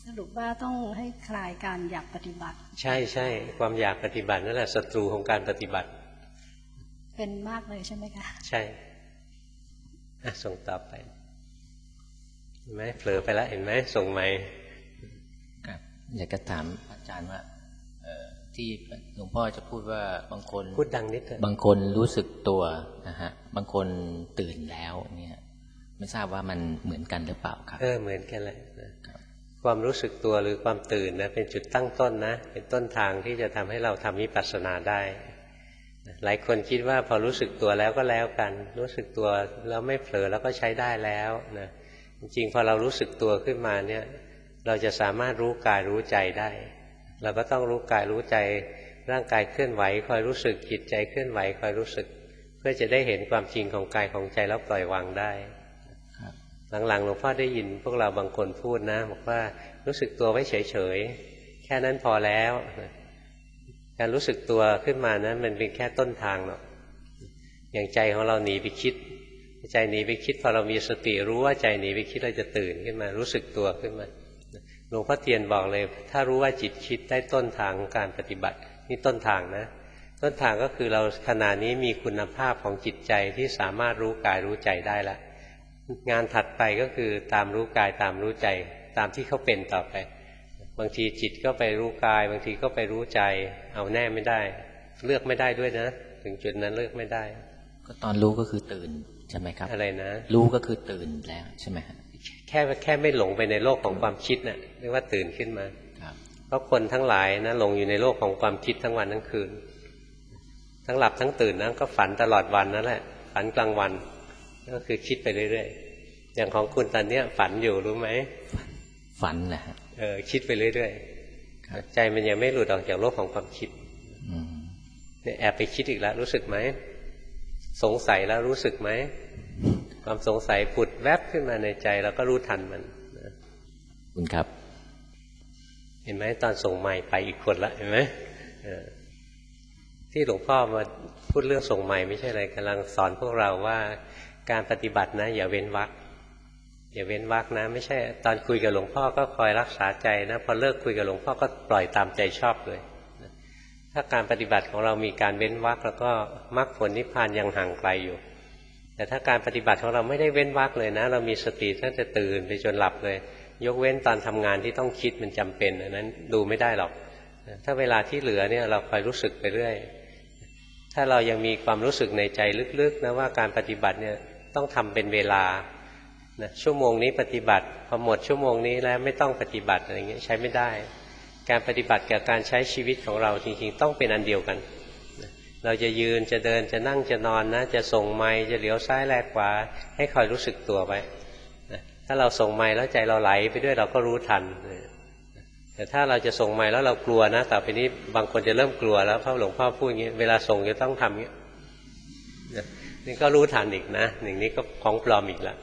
สรุปว่าต้องให้คลายการอยากปฏิบัติใช่ใช่ความอยากปฏิบัตินั่นแหละศัตรูของการปฏิบัติเป็นมากเลยใช่ไหมคะใช่อ่ะส่งต่อไปเห็นไหมเผลอไปแล้วเห็นไหมส่งไหมครับอยากจะถามอาจารย์ว่าที่หลวงพ่อจะพูดว่าบางคนพูดดังนิดเถอะบางคนรู้สึกตัวนะฮะบางคนตื่นแล้วเนี่ยไม่ทราบว่ามันเหมือนกันหรือเปล่าครับเออเหมือนกันเลยนะความรู้สึกตัวหรือความตื่นนะเป็นจุดตั้งต้นนะเป็นต้นทางที่จะทำให้เราทำวิปัสสนาได้หลายคนคิดว่าพอรู้สึกตัวแล้วก็แล้วกันรู้สึกตัวแล้วไม่เผลอแล้วก็ใช้ได้แล้วนะจริงๆพอเรารู้สึกตัวขึ้นมาเนี่ยเราจะสามารถรู้กายรู้ใจได้เราก็ต้องรู้กายรู้ใจร่างกายเคลื่อนไหวคอยรู้สึกจิตใจเคลื่อนไหวคอยรู้สึกเพื่อจะได้เห็นความจริงของกายของใจแล้วปล่อยวางได้หลังๆหลวงพ่อได้ยินพวกเราบางคนพูดนะบอกว่ารู้สึกตัวไว้เฉยๆแค่นั้นพอแล้วการรู้สึกตัวขึ้นมานะมันเป็นแค่ต้นทางเนาะอย่างใจของเราหนีไปคิดใจหนีไปคิดพอเรามีสติรู้ว่าใจหนีไปคิดเราจะตื่นขึ้นมารู้สึกตัวขึ้นมาหลวงพ่อเทียนบอกเลยถ้ารู้ว่าจิตคิดได้ต้นทางของการปฏิบัตินี่ต้นทางนะต้นทางก็คือเราขณะนี้มีคุณภาพของจิตใจที่สามารถรู้กายรู้ใจได้แล้วงานถัดไปก็คือตามรู้กายตามรู้ใจตามที่เขาเป็นต่อไปบางทีจิตก็ไปรู้กายบางทีก็ไปรู้ใจเอาแน่ไม่ได้เลือกไม่ได้ด้วยนะถึงจุดนั้นเลือกไม่ได้ก็ตอนรู้ก็คือตื่นใช่ไหมครับอะไรนะรู้ก็คือตื่นแล้วใช่ไหมครับแค่แค่ไม่หลงไปในโลกของความคิดน่ะเรียกว่าตื่นขึ้นมาเพราะคนทั้งหลายนะหลงอยู่ในโลกของความคิดทั้งวันทั้งคืนทั้งหลับทั้งตื่นนั้นก็ฝันตลอดวันนั่นแหละฝันกลางวันก็คือคิดไปเรื่อยๆอย่างของคุณตอนนี้ฝันอยู่รู้ไหมฝันนะฮะเออคิดไปเรื่อยๆใจมันยังไม่หลุดออกจากโลกของความคิดเนี่ยแอบไปคิดอีกแล้วรู้สึกไหมสงสัยแล้วรู้สึกไหมความสงสัยผุดแวบขึ้นมาในใจเราก็รู้ทันมันนะคุณครับเห็นไหมตอนส่งไมค์ไปอีกคนละเห็นไหมที่หลวงพ่อมาพูดเรื่องส่งไมค์ไม่ใช่อะไรกำลังสอนพวกเราว่าการปฏิบัตินะอย่าเว้นวรรคอย่าเว้นวรรคนะไม่ใช่ตอนคุยกับหลวงพ่อก็คอยรักษาใจนะพอเลิกคุยกับหลวงพ่อก็ปล่อยตามใจชอบเลยถ้าการปฏิบัติของเรามีการเว้นวรรคแล้วก็มรรคผลนิพพานยังห่างไกลอยู่แต่ถ้าการปฏิบัติของเราไม่ได้เว้นวรรคเลยนะเรามีสติตั้งแต่ตื่นไปจนหลับเลยยกเว้นตอนทำงานที่ต้องคิดมันจำเป็นอันนั้นดูไม่ได้หรอกถ้าเวลาที่เหลือเนี่ยเราคอยรู้สึกไปเรื่อยถ้าเรายังมีความรู้สึกในใจลึกๆนะว่าการปฏิบัติเนี่ยต้องทำเป็นเวลานะชั่วโมงนี้ปฏิบัติพอหมดชั่วโมงนี้แล้วไม่ต้องปฏิบัติอะไรเงี้ยใช้ไม่ได้การปฏิบัติกับการใช้ชีวิตของเราจริงๆต้องเป็นอันเดียวกันเราจะยืนจะเดินจะนั่งจะนอนนะจะส่งไม้จะเหลียวซ้ายแลขวาให้คอยรู้สึกตัวไว้ถ้าเราส่งไม้แล้วใจเราไหลไปด้วยเราก็รู้ทันแต่ถ้าเราจะส่งไม้แล้วเรากลัวนะต่อไปนี้บางคนจะเริ่มกลัวแล้วเพราะหลวงพ่อพูดอย่างนี้เวลาส่งจะต้องทำอย่างนี้นี่ก็รู้ทันอีกนะอย่างนี้ก็ของปลอมอีกแล้ว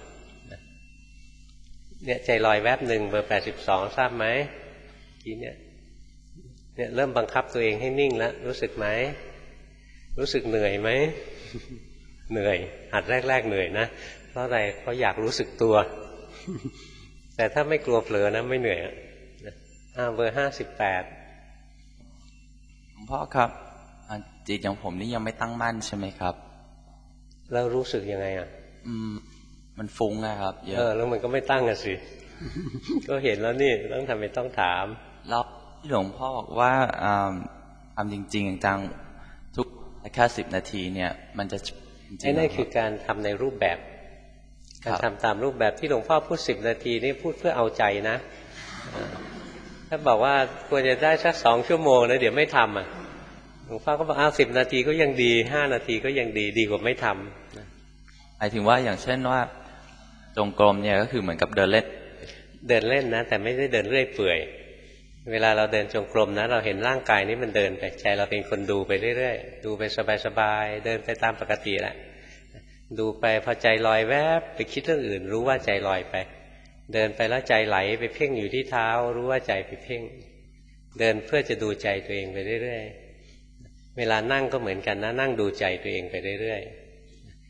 เนี่ยใจลอยแวบหนึ่งเบอร์แปดสิบสองทราบไหมทีเนี่ยเนี่ยเริ่มบังคับตัวเองให้นิ่งแล้วรู้สึกไหมรู้สึกเหนื่อยไหมเหนื่อยหัดแรกๆเหนื่อยนะเพราะอะไรเพราะอยากรู้สึกตัวแต่ถ้าไม่กลัวเผลอนะไม่เหนื่อยอ่ะอ่าเบอร์ห้าสิบแปดหลวงพ่อครับจิตของผมนี่ยังไม่ตั้งมั่นใช่ไหมครับแล้วรู้สึกยังไงอ่ะอืมมันฟุ้งนะครับเออแล้วมันก็ไม่ตั้งอ่ะสิก็เห็นแล้วนี่ต้องทำไมต้องถามแล้วที่หลวงพ่อบอกว่าทำจริงๆจังทุกแค่สิบนาทีเนี่ยมันจะไอ้นั่นคือการทำในรูปแบบการทำตามรูปแบบที่หลวงพ่อพูดสิบนาทีนี่พูดเพื่อเอาใจนะถ้าบอกว่าควรจะได้สักสองชั่วโมงแล้วเดี๋ยวไม่ทำอ่ะหลวงพ่อก็บอกอ้าวสิบนาทีก็ยังดีห้านาทีก็ยังดีดีกว่าไม่ทำหมายถึงว่าอย่างเช่นว่าจงกรมเนี่ยก็คือเหมือนกับเดินเล่นเดินเล่นนะแต่ไม่ได้เดินเรื่อยเปื่อยเวลาเราเดินจงกรมนะเราเห็นร่างกายนี้มันเดินไปใจเราเป็นคนดูไปเรื่อยๆดูไปสบายๆเดินไปตามปกติแหละดูไปพอใจลอยแวบไปคิดเรื่องอื่นรู้ว่าใจลอยไปเดินไปแล้วใจไหลไปเพ่งอยู่ที่เท้ารู้ว่าใจไปเพ่งเดินเพื่อจะดูใจตัวเองไปเรื่อยๆเวลานั่งก็เหมือนกันนะนั่งดูใจตัวเองไปเรื่อยๆ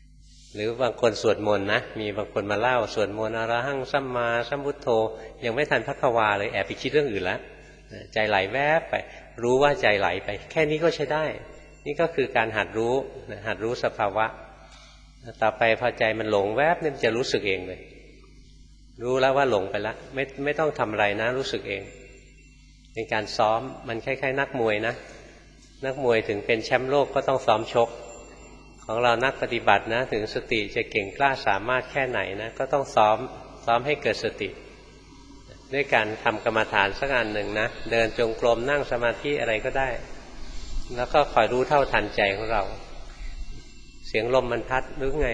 หรือบางคนสวดมนต์นะมีบางคนมาเล่าสวดมนต์อรหังสัมมาสัมพุทโธยังไม่ทันพระควาเลยแอบไปคิดเรื่องอื่นแล้วใจไหลแวบไปรู้ว่าใจไหลไปแค่นี้ก็ใช้ได้นี่ก็คือการหัดรู้หัดรู้สภาวะต่อไปพอใจมันหลงแวบเนี่ยจะรู้สึกเองเลยรู้แล้วว่าหลงไปแล้วไม่ไม่ต้องทำอะไรนะรู้สึกเองเป็นการซ้อมมันคล้ายๆนักมวยนะนักมวยถึงเป็นแชมป์โลกก็ต้องซ้อมชกของเรานักปฏิบัตินะถึงสติจะเก่งกล้าสามารถแค่ไหนนะก็ต้องซ้อมซ้อมให้เกิดสติด้วยการทำกรรมฐานสักอันหนึ่งนะเดินจงกรมนั่งสมาธิอะไรก็ได้แล้วก็คอยรู้เท่าทันใจของเราเสียงลมมันพัดหรือไง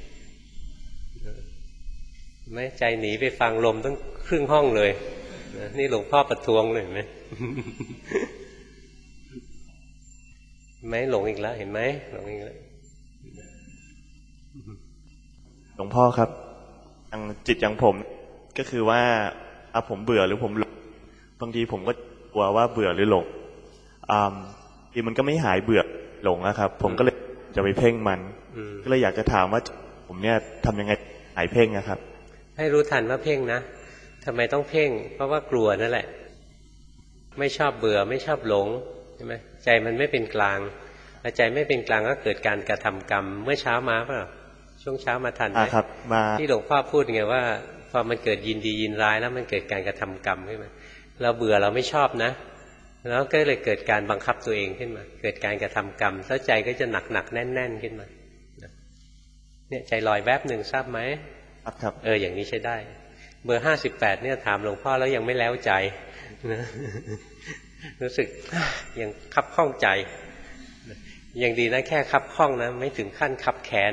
ไม่ใจหนีไปฟังลมตั้งครึ่งห้องเลยนี่หลวงพ่อประท้วงเลยไหมไม่หลงอีกแล้วเห็นไหมหลงอีกแล้วหลวงพ่อครับอย่างจิตอย่างผมก็คือว่าอ่ะผมเบื่อหรือผมหลงบางทีผมก็กลัวว่าเบื่อหรือหลงอ่าทีมันก็ไม่หายเบื่อหลงนะครับผมก็เลยจะไปเพ่งมันก็เลยอยากจะถามว่าผมเนี่ยทำยังไงหายเพ่งนะครับให้รู้ทันว่าเพ่งนะทำไมต้องเพ่งเพราะว่ากลัวนั่นแหละไม่ชอบเบื่อไม่ชอบหลงใช่ไหมใจมันไม่เป็นกลางใจไม่เป็นกลางก็เกิดการกระทำกรรมเมื่อเช้ามาเปล่าช่วงเช้ามาทันไหมที่หลวงพ่อพูดไงว่าพอมันเกิดยินดียินร้ายแล้วมันเกิดการกระทำกรรมขึ้นมาเราเบื่อเราไม่ชอบนะแล้วก็เลยเกิดการบังคับตัวเองขึ้นมาเกิดการกระทำกรรมแล้วใจก็จะหนักหนักแน่นแน่นขึ้นมาเนี่ยใจลอยแวบหนึ่งทราบไหมครับเอออย่างนี้ใช้ได้เบอร์ห้าสิบแปดเนี่ยถามหลวงพ่อแล้วยังไม่แล้วใจนะรู้สึกยังคับข้องใจยังดีนะแค่คับข้องนะไม่ถึงขั้นคับแขน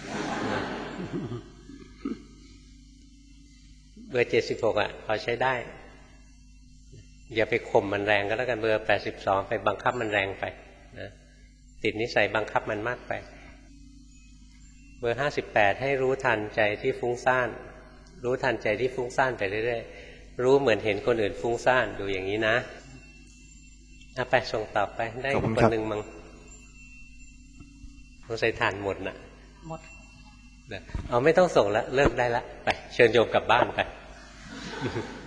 เบอร์เจ็ดสิบหกอ่ะพอใช้ได้อย่าไปข่มมันแรงก็แล้วกันเบอร์แปดสิบสองไปบังคับมันแรงไปนะติดนิสัยบังคับมันมากไปเบอร์ห้าสิบแปดให้รู้ทันใจที่ฟุ้งซ่านรู้ทันใจที่ฟุ้งซ่านไปเรื่อยๆรู้เหมือนเห็นคนอื่นฟุ้งซ่านดูอย่างนี้นะเอาไปส่งต่อไปได้คนหนึ่งมั้งเราใส่ถ่านหมดน่ะหมดเอาไม่ต้องส่งแล้วเลิกได้ละไปเชิญโยมกลับบ้านไป